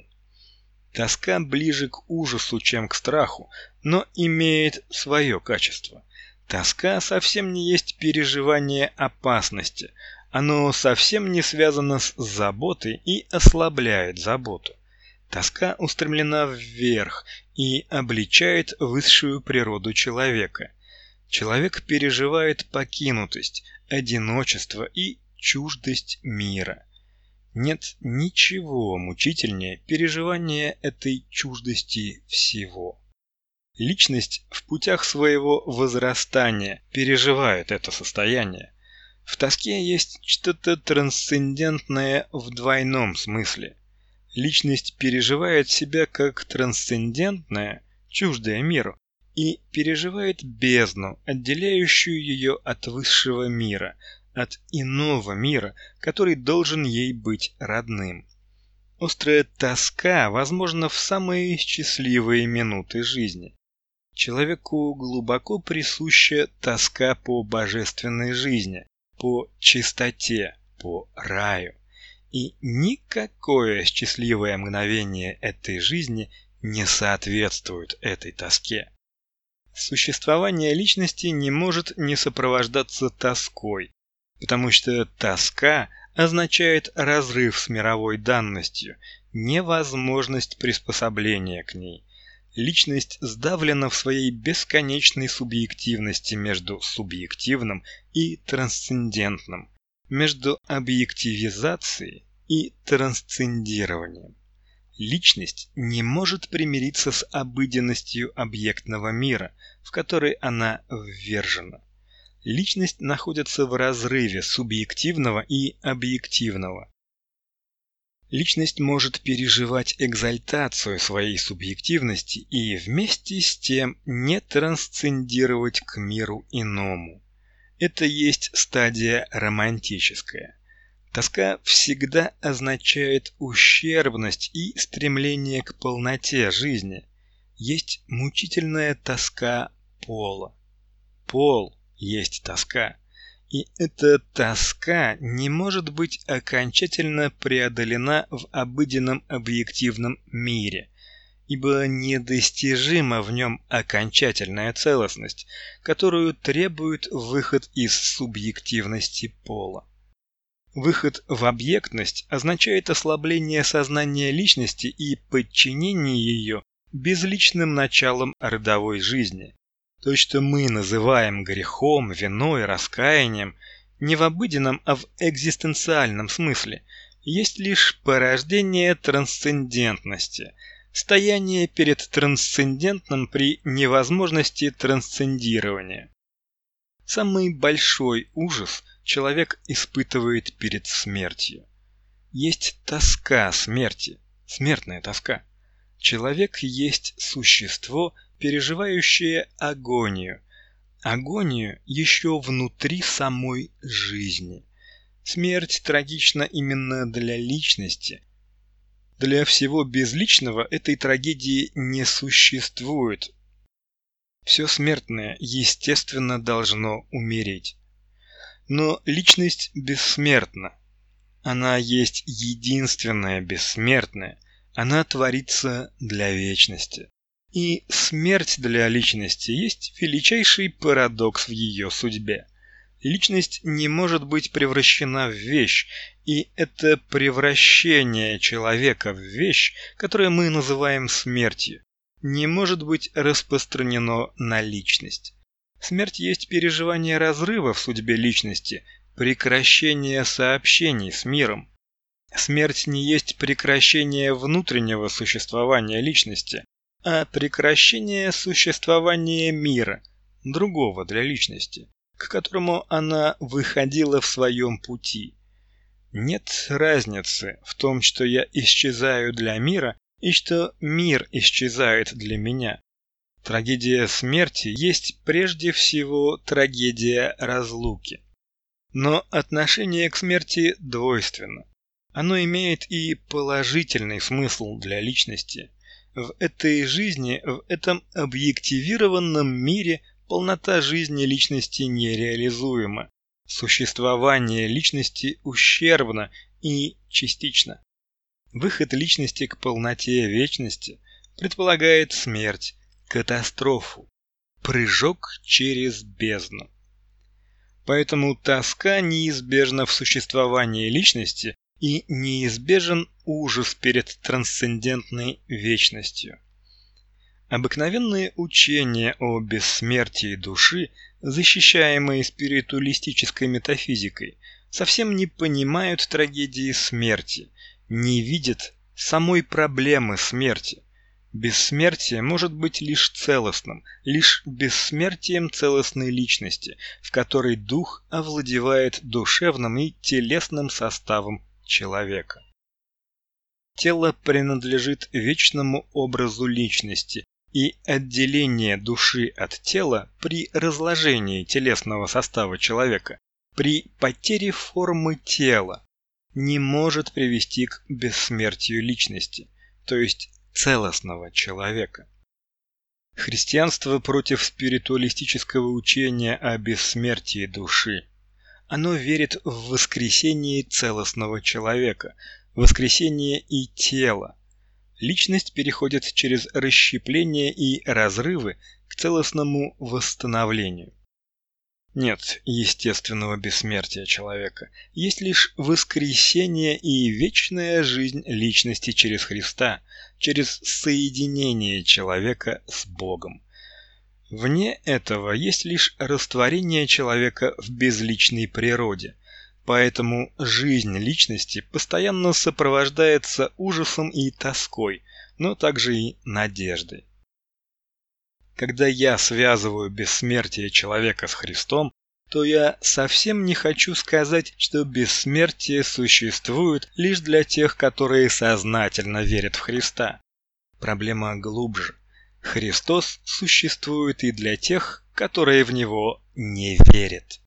Тоска ближе к ужасу, чем к страху, но имеет свое качество. Тоска совсем не есть переживание опасности, оно совсем не связано с заботой и ослабляет заботу. Тоска устремлена вверх и обличает высшую природу человека. Человек переживает покинутость, одиночество и чуждость мира. Нет ничего мучительнее переживания этой чуждости всего. Личность в путях своего возрастания переживает это состояние. В тоске есть что-то трансцендентное в двойном смысле. Личность переживает себя как трансцендентное, чуждое миру, и переживает бездну, отделяющую ее от высшего мира, от иного мира, который должен ей быть родным. Острая тоска возможна в самые счастливые минуты жизни. Человеку глубоко присуща тоска по божественной жизни, по чистоте, по раю. И никакое счастливое мгновение этой жизни не соответствует этой тоске. Существование личности не может не сопровождаться тоской, потому что тоска означает разрыв с мировой данностью, невозможность приспособления к ней. Личность сдавлена в своей бесконечной субъективности между субъективным и трансцендентным, между объективизацией и трансцендированием. Личность не может примириться с обыденностью объектного мира, в который она ввержена. Личность находится в разрыве субъективного и объективного. Личность может переживать экзальтацию своей субъективности и вместе с тем не трансцендировать к миру иному. Это есть стадия романтическая. Тоска всегда означает ущербность и стремление к полноте жизни. Есть мучительная тоска пола. Пол есть тоска. И эта тоска не может быть окончательно преодолена в обыденном объективном мире, ибо недостижима в нем окончательная целостность, которую требует выход из субъективности пола. Выход в объектность означает ослабление сознания личности и подчинение ее безличным началам родовой жизни. То, что мы называем грехом, виной, раскаянием, не в обыденном, а в экзистенциальном смысле, есть лишь порождение трансцендентности, стояние перед трансцендентным при невозможности трансцендирования. Самый большой ужас человек испытывает перед смертью. Есть тоска смерти, смертная тоска. Человек есть существо, переживающее агонию. Агонию еще внутри самой жизни. Смерть трагична именно для личности. Для всего безличного этой трагедии не существует. Все смертное, естественно, должно умереть. Но личность бессмертна. Она есть единственная бессмертная. Она творится для вечности. И смерть для личности есть величайший парадокс в ее судьбе. Личность не может быть превращена в вещь, и это превращение человека в вещь, которое мы называем смертью, не может быть распространено на личность. Смерть есть переживание разрыва в судьбе личности, прекращение сообщений с миром. Смерть не есть прекращение внутреннего существования личности, а прекращение существования мира, другого для личности, к которому она выходила в своем пути. Нет разницы в том, что я исчезаю для мира и что мир исчезает для меня. Трагедия смерти есть прежде всего трагедия разлуки. Но отношение к смерти двойственно. Оно имеет и положительный смысл для личности. В этой жизни, в этом объективированном мире полнота жизни личности нереализуема. Существование личности ущербно и частично. Выход личности к полноте вечности предполагает смерть, катастрофу, прыжок через бездну. Поэтому тоска неизбежна в существовании личности и неизбежен ужас перед трансцендентной вечностью. Обыкновенные учения о бессмертии души, защищаемые спиритуалистической метафизикой, совсем не понимают трагедии смерти, не видят самой проблемы смерти. Бессмертие может быть лишь целостным, лишь бессмертием целостной личности, в которой дух овладевает душевным и телесным составом человека. Тело принадлежит вечному образу личности, и отделение души от тела при разложении телесного состава человека, при потере формы тела, не может привести к бессмертию личности, то есть целостного человека. Христианство против спиритуалистического учения о бессмертии души. Оно верит в воскресение целостного человека, воскресение и тела. Личность переходит через расщепление и разрывы к целостному восстановлению. Нет естественного бессмертия человека, есть лишь воскресение и вечная жизнь личности через Христа, через соединение человека с Богом. Вне этого есть лишь растворение человека в безличной природе, поэтому жизнь личности постоянно сопровождается ужасом и тоской, но также и надеждой. Когда я связываю бессмертие человека с Христом, то я совсем не хочу сказать, что бессмертие существует лишь для тех, которые сознательно верят в Христа. Проблема глубже. Христос существует и для тех, которые в Него не верят.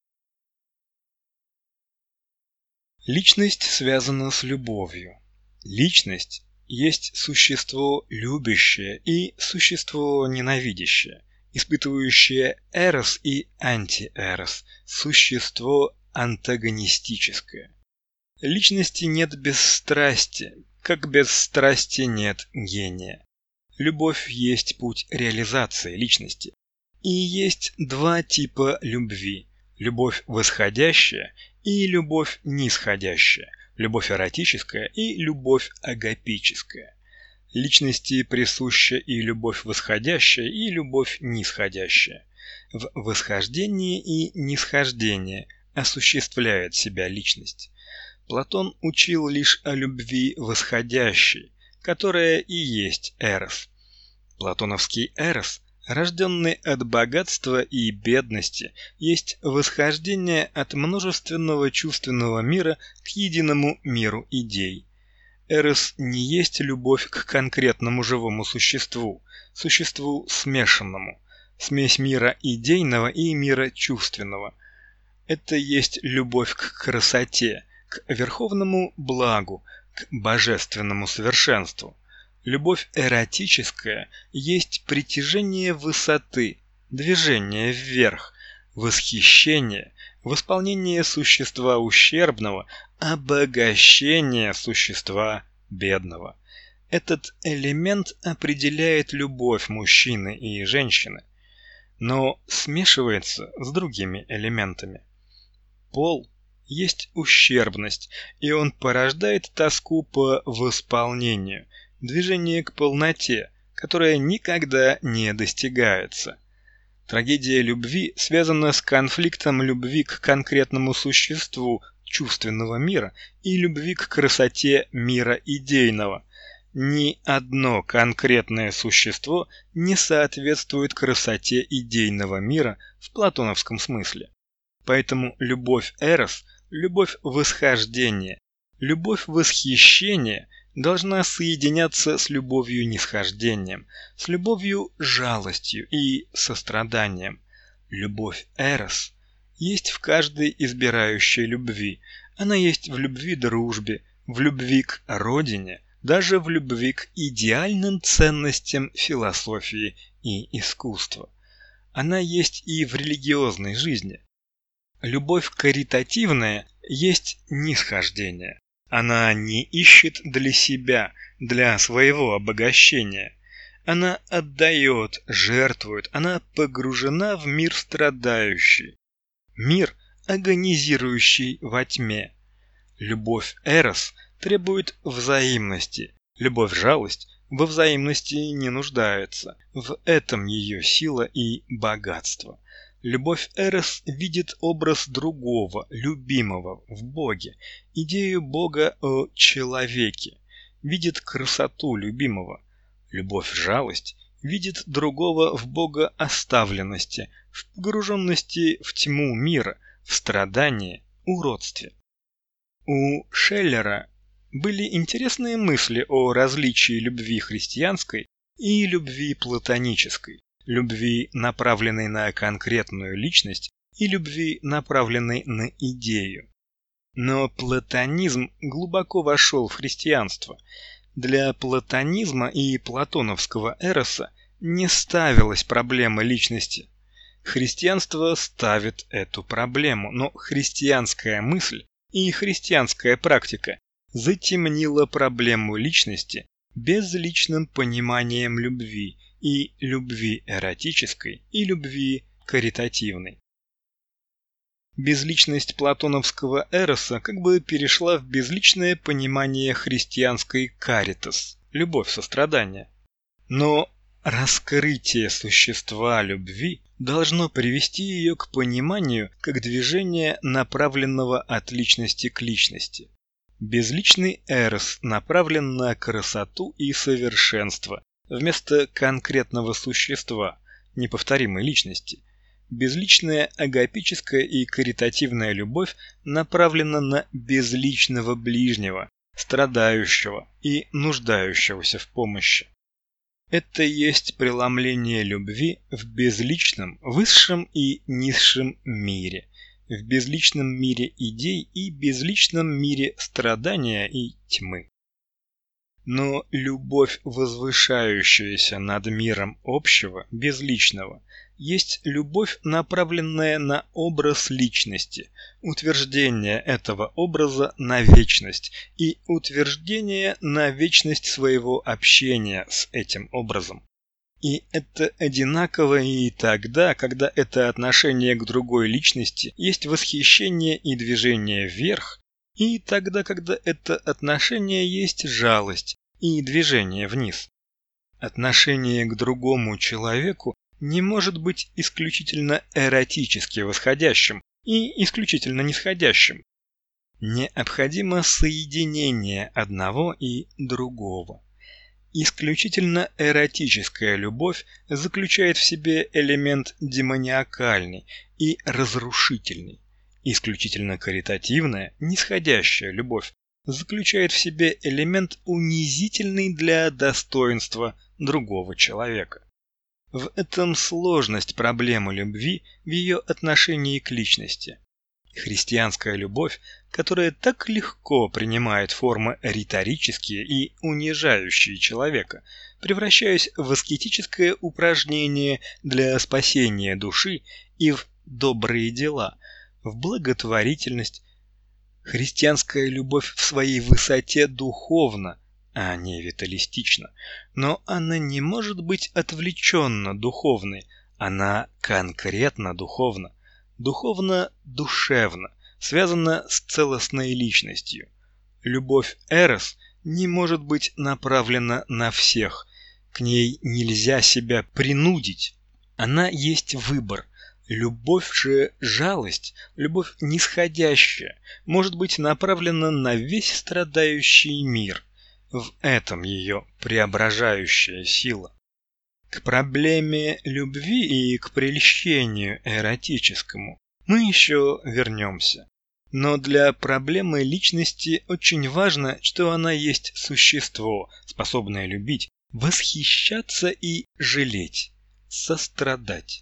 Личность связана с любовью. Личность есть существо любящее и существо ненавидящее, испытывающее эрос и антиэрос, существо антагонистическое. Личности нет без страсти, как без страсти нет гения. Любовь есть путь реализации личности. И есть два типа любви: любовь восходящая и любовь нисходящая, любовь эротическая и любовь агапическая. Личности присуща и любовь восходящая, и любовь нисходящая. В восхождении и нисхождении осуществляет себя личность. Платон учил лишь о любви восходящей, которая и есть эрос. Платоновский эрос, рожденный от богатства и бедности, есть восхождение от множественного чувственного мира к единому миру идей. Эрос не есть любовь к конкретному живому существу, существу смешанному, смесь мира идейного и мира чувственного. Это есть любовь к красоте, к верховному благу, к божественному совершенству. Любовь эротическая есть притяжение высоты, движение вверх, восхищение, восполнение существа ущербного, обогащение существа бедного. Этот элемент определяет любовь мужчины и женщины, но смешивается с другими элементами. Пол есть ущербность, и он порождает тоску по восполнению, движение к полноте, которое никогда не достигается. Трагедия любви связана с конфликтом любви к конкретному существу чувственного мира и любви к красоте мира идейного. Ни одно конкретное существо не соответствует красоте идейного мира в платоновском смысле. Поэтому любовь Эрос, любовь восхождения, любовь восхищения должна соединяться с любовью нисхождением, с любовью жалостью и состраданием. Любовь Эрос есть в каждой избирающей любви. Она есть в любви-дружбе, в любви к родине, даже в любви к идеальным ценностям философии и искусства. Она есть и в религиозной жизни. Любовь каритативная есть нисхождение. Она не ищет для себя, для своего обогащения. Она отдает, жертвует, она погружена в мир страдающий, мир, агонизирующий во тьме. Любовь Эрос требует взаимности. Любовь-жалость во взаимности не нуждается. В этом ее сила и богатство. Любовь Эрос видит образ другого, любимого в Боге, идею Бога о человеке, видит красоту любимого. Любовь-жалость видит другого в Бога оставленности, в погруженности в тьму мира, в страдании, уродстве. У Шеллера были интересные мысли о различии любви христианской и любви платонической, любви, направленной на конкретную личность, и любви, направленной на идею. Но платонизм глубоко вошел в христианство. Для платонизма и платоновского эроса не ставилась проблема личности. Христианство ставит эту проблему, но христианская мысль и христианская практика затемнила проблему личности безличным пониманием любви, и любви эротической, и любви каритативной. Безличность платоновского эроса как бы перешла в безличное понимание христианской каритас, любовь сострадания. Но раскрытие существа любви должно привести ее к пониманию как движения, направленного от личности к личности. Безличный эрос направлен на красоту и совершенство вместо конкретного существа, неповторимой личности. Безличная агапическая и каритативная любовь направлена на безличного ближнего, страдающего и нуждающегося в помощи. Это есть преломление любви в безличном, высшем и низшем мире, в безличном мире идей и безличном мире страдания и тьмы. Но любовь, возвышающаяся над миром общего, безличного, есть любовь, направленная на образ личности, утверждение этого образа на вечность и утверждение на вечность своего общения с этим образом. И это одинаково и тогда, когда это отношение к другой личности есть восхищение и движение вверх, и тогда, когда это отношение есть жалость и движение вниз. Отношение к другому человеку не может быть исключительно эротически восходящим и исключительно нисходящим. Необходимо соединение одного и другого. Исключительно эротическая любовь заключает в себе элемент демониакальный и разрушительный. Исключительно каритативная, нисходящая любовь заключает в себе элемент унизительный для достоинства другого человека. В этом сложность проблемы любви в ее отношении к личности. Христианская любовь, которая так легко принимает формы риторические и унижающие человека, превращаясь в аскетическое упражнение для спасения души и в добрые дела, в благотворительность. Христианская любовь в своей высоте духовна, а не виталистична, но она не может быть отвлеченно духовной, она конкретно духовна. Духовно-душевно, связана с целостной личностью. Любовь эрос не может быть направлена на всех, к ней нельзя себя принудить. Она есть выбор. Любовь же жалость, любовь нисходящая, может быть направлена на весь страдающий мир. В этом ее преображающая сила. К проблеме любви и к прельщению эротическому мы еще вернемся. Но для проблемы личности очень важно, что она есть существо, способное любить, восхищаться и жалеть, сострадать.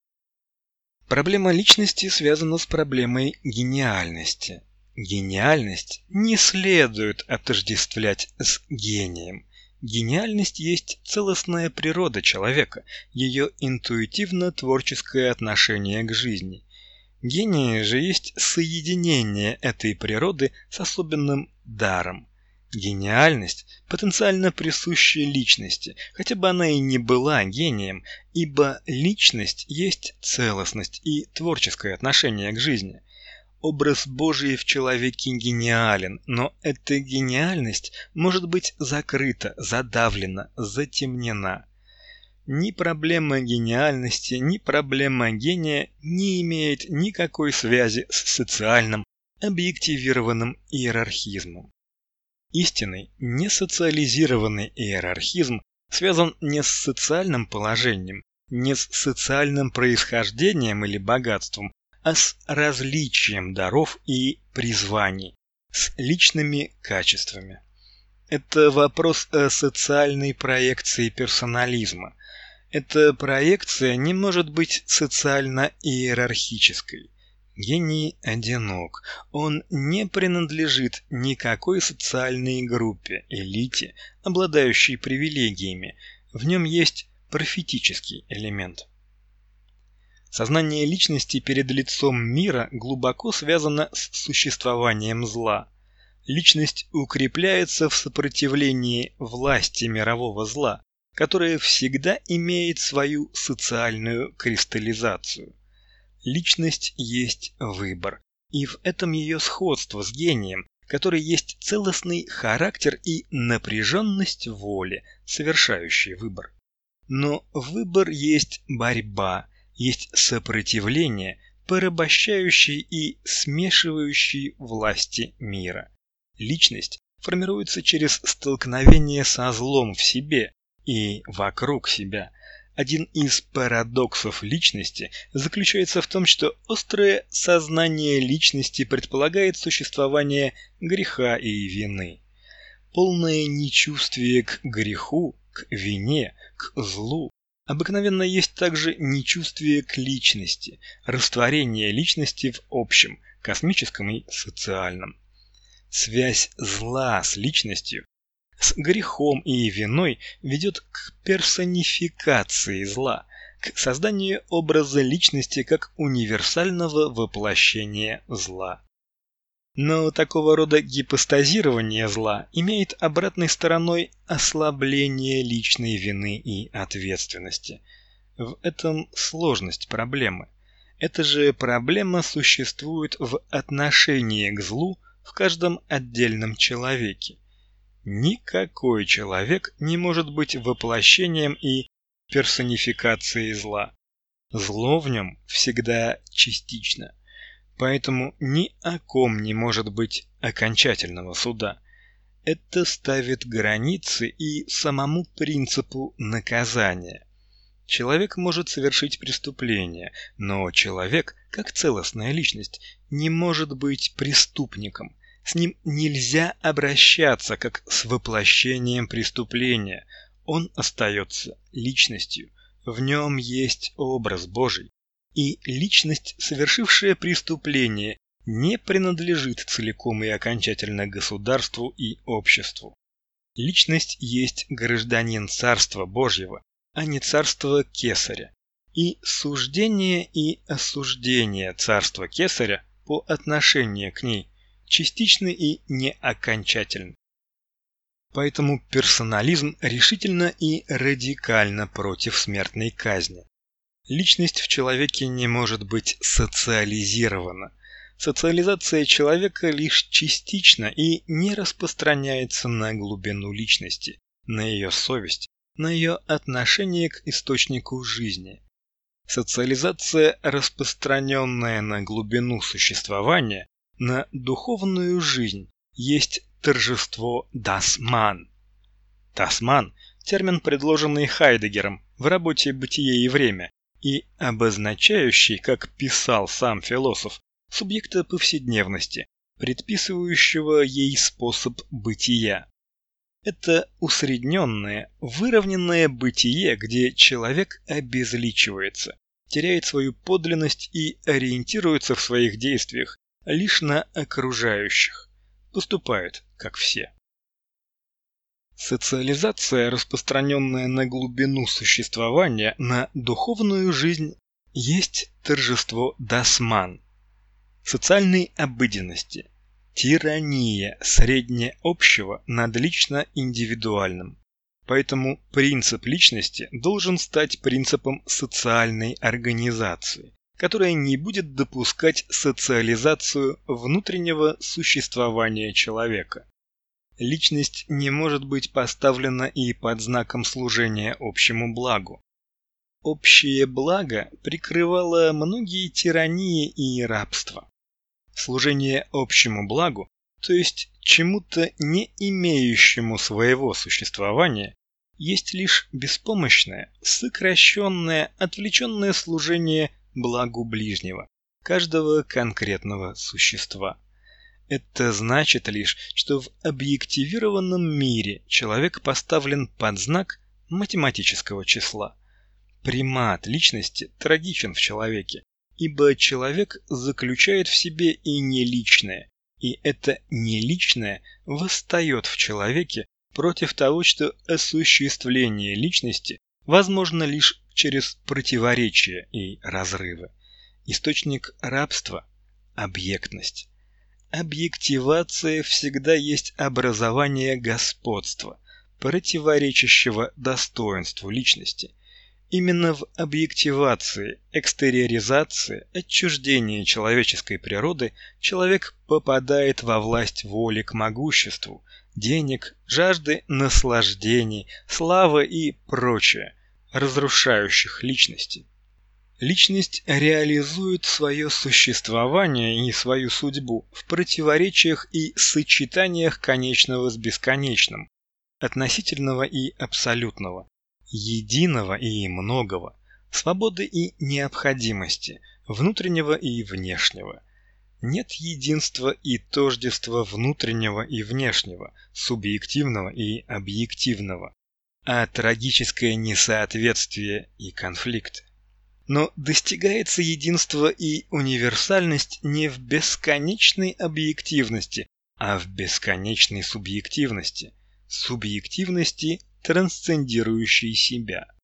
Проблема личности связана с проблемой гениальности. Гениальность не следует отождествлять с гением. Гениальность есть целостная природа человека, ее интуитивно-творческое отношение к жизни. Гений же есть соединение этой природы с особенным даром. Гениальность потенциально присуща личности, хотя бы она и не была гением, ибо личность есть целостность и творческое отношение к жизни. Образ Божий в человеке гениален, но эта гениальность может быть закрыта, задавлена, затемнена. Ни проблема гениальности, ни проблема гения не имеет никакой связи с социальным, объективированным иерархизмом. Истинный, несоциализированный иерархизм связан не с социальным положением, не с социальным происхождением или богатством, а с различием даров и призваний, с личными качествами. Это вопрос о социальной проекции персонализма. Эта проекция не может быть социально-иерархической. Гений одинок. Он не принадлежит никакой социальной группе, элите, обладающей привилегиями. В нем есть профетический элемент. Сознание личности перед лицом мира глубоко связано с существованием зла. Личность укрепляется в сопротивлении власти мирового зла, которое всегда имеет свою социальную кристаллизацию. Личность есть выбор, и в этом ее сходство с гением, который есть целостный характер и напряженность воли, совершающий выбор. Но выбор есть борьба, есть сопротивление, порабощающей и смешивающей власти мира. Личность формируется через столкновение со злом в себе и вокруг себя. Один из парадоксов личности заключается в том, что острое сознание личности предполагает существование греха и вины. Полное нечувствие к греху, к вине, к злу обыкновенно есть также нечувствие к личности, растворение личности в общем, космическом и социальном. Связь зла с личностью, с грехом и виной ведет к персонификации зла, к созданию образа личности как универсального воплощения зла. Но такого рода гипостазирование зла имеет обратной стороной ослабление личной вины и ответственности. В этом сложность проблемы. Эта же проблема существует в отношении к злу в каждом отдельном человеке. Никакой человек не может быть воплощением и персонификацией зла. Зло в нем всегда частично. Поэтому ни о ком не может быть окончательного суда. Это ставит границы и самому принципу наказания. Человек может совершить преступление, но человек, как целостная личность, не может быть преступником. С ним нельзя обращаться как с воплощением преступления. Он остается личностью. В нем есть образ Божий. И личность, совершившая преступление, не принадлежит целиком и окончательно государству и обществу. Личность есть гражданин Царства Божьего, а не царства Кесаря. И суждение и осуждение царства Кесаря по отношению к ней частичны и не окончательны. Поэтому персонализм решительно и радикально против смертной казни. Личность в человеке не может быть социализирована. Социализация человека лишь частична и не распространяется на глубину личности, на ее совесть, на ее отношение к источнику жизни. Социализация, распространенная на глубину существования, на духовную жизнь, есть торжество Das Mann. Das Mann – термин, предложенный Хайдеггером в работе «Бытие и время» и обозначающий, как писал сам философ, субъекта повседневности, предписывающего ей способ бытия. Это усредненное, выровненное бытие, где человек обезличивается, теряет свою подлинность и ориентируется в своих действиях лишь на окружающих, поступает как все. Социализация, распространенная на глубину существования, на духовную жизнь, есть торжество Das Mann, социальной обыденности, тирания среднеобщего над лично-индивидуальным. Поэтому принцип личности должен стать принципом социальной организации, которая не будет допускать социализацию внутреннего существования человека. Личность не может быть поставлена и под знаком служения общему благу. Общее благо прикрывало многие тирании и рабства. Служение общему благу, то есть чему-то не имеющему своего существования, есть лишь беспомощное, сокращенное, отвлеченное служение благу ближнего, каждого конкретного существа. Это значит лишь, что в объективированном мире человек поставлен под знак математического числа. Примат личности трагичен в человеке, ибо человек заключает в себе и неличное, и это неличное восстает в человеке против того, что осуществление личности возможно лишь через противоречия и разрывы. Источник рабства – объектность. Объективация всегда есть образование господства, противоречащего достоинству личности. Именно в объективации, экстериоризации, отчуждении человеческой природы человек попадает во власть воли к могуществу, денег, жажды наслаждений, славы и прочее, разрушающих личности. Личность реализует свое существование и свою судьбу в противоречиях и сочетаниях конечного с бесконечным, относительного и абсолютного, единого и многого, свободы и необходимости, внутреннего и внешнего. Нет единства и тождества внутреннего и внешнего, субъективного и объективного, а трагическое несоответствие и конфликт. Но достигается единство и универсальность не в бесконечной объективности, а в бесконечной субъективности, трансцендирующей себя.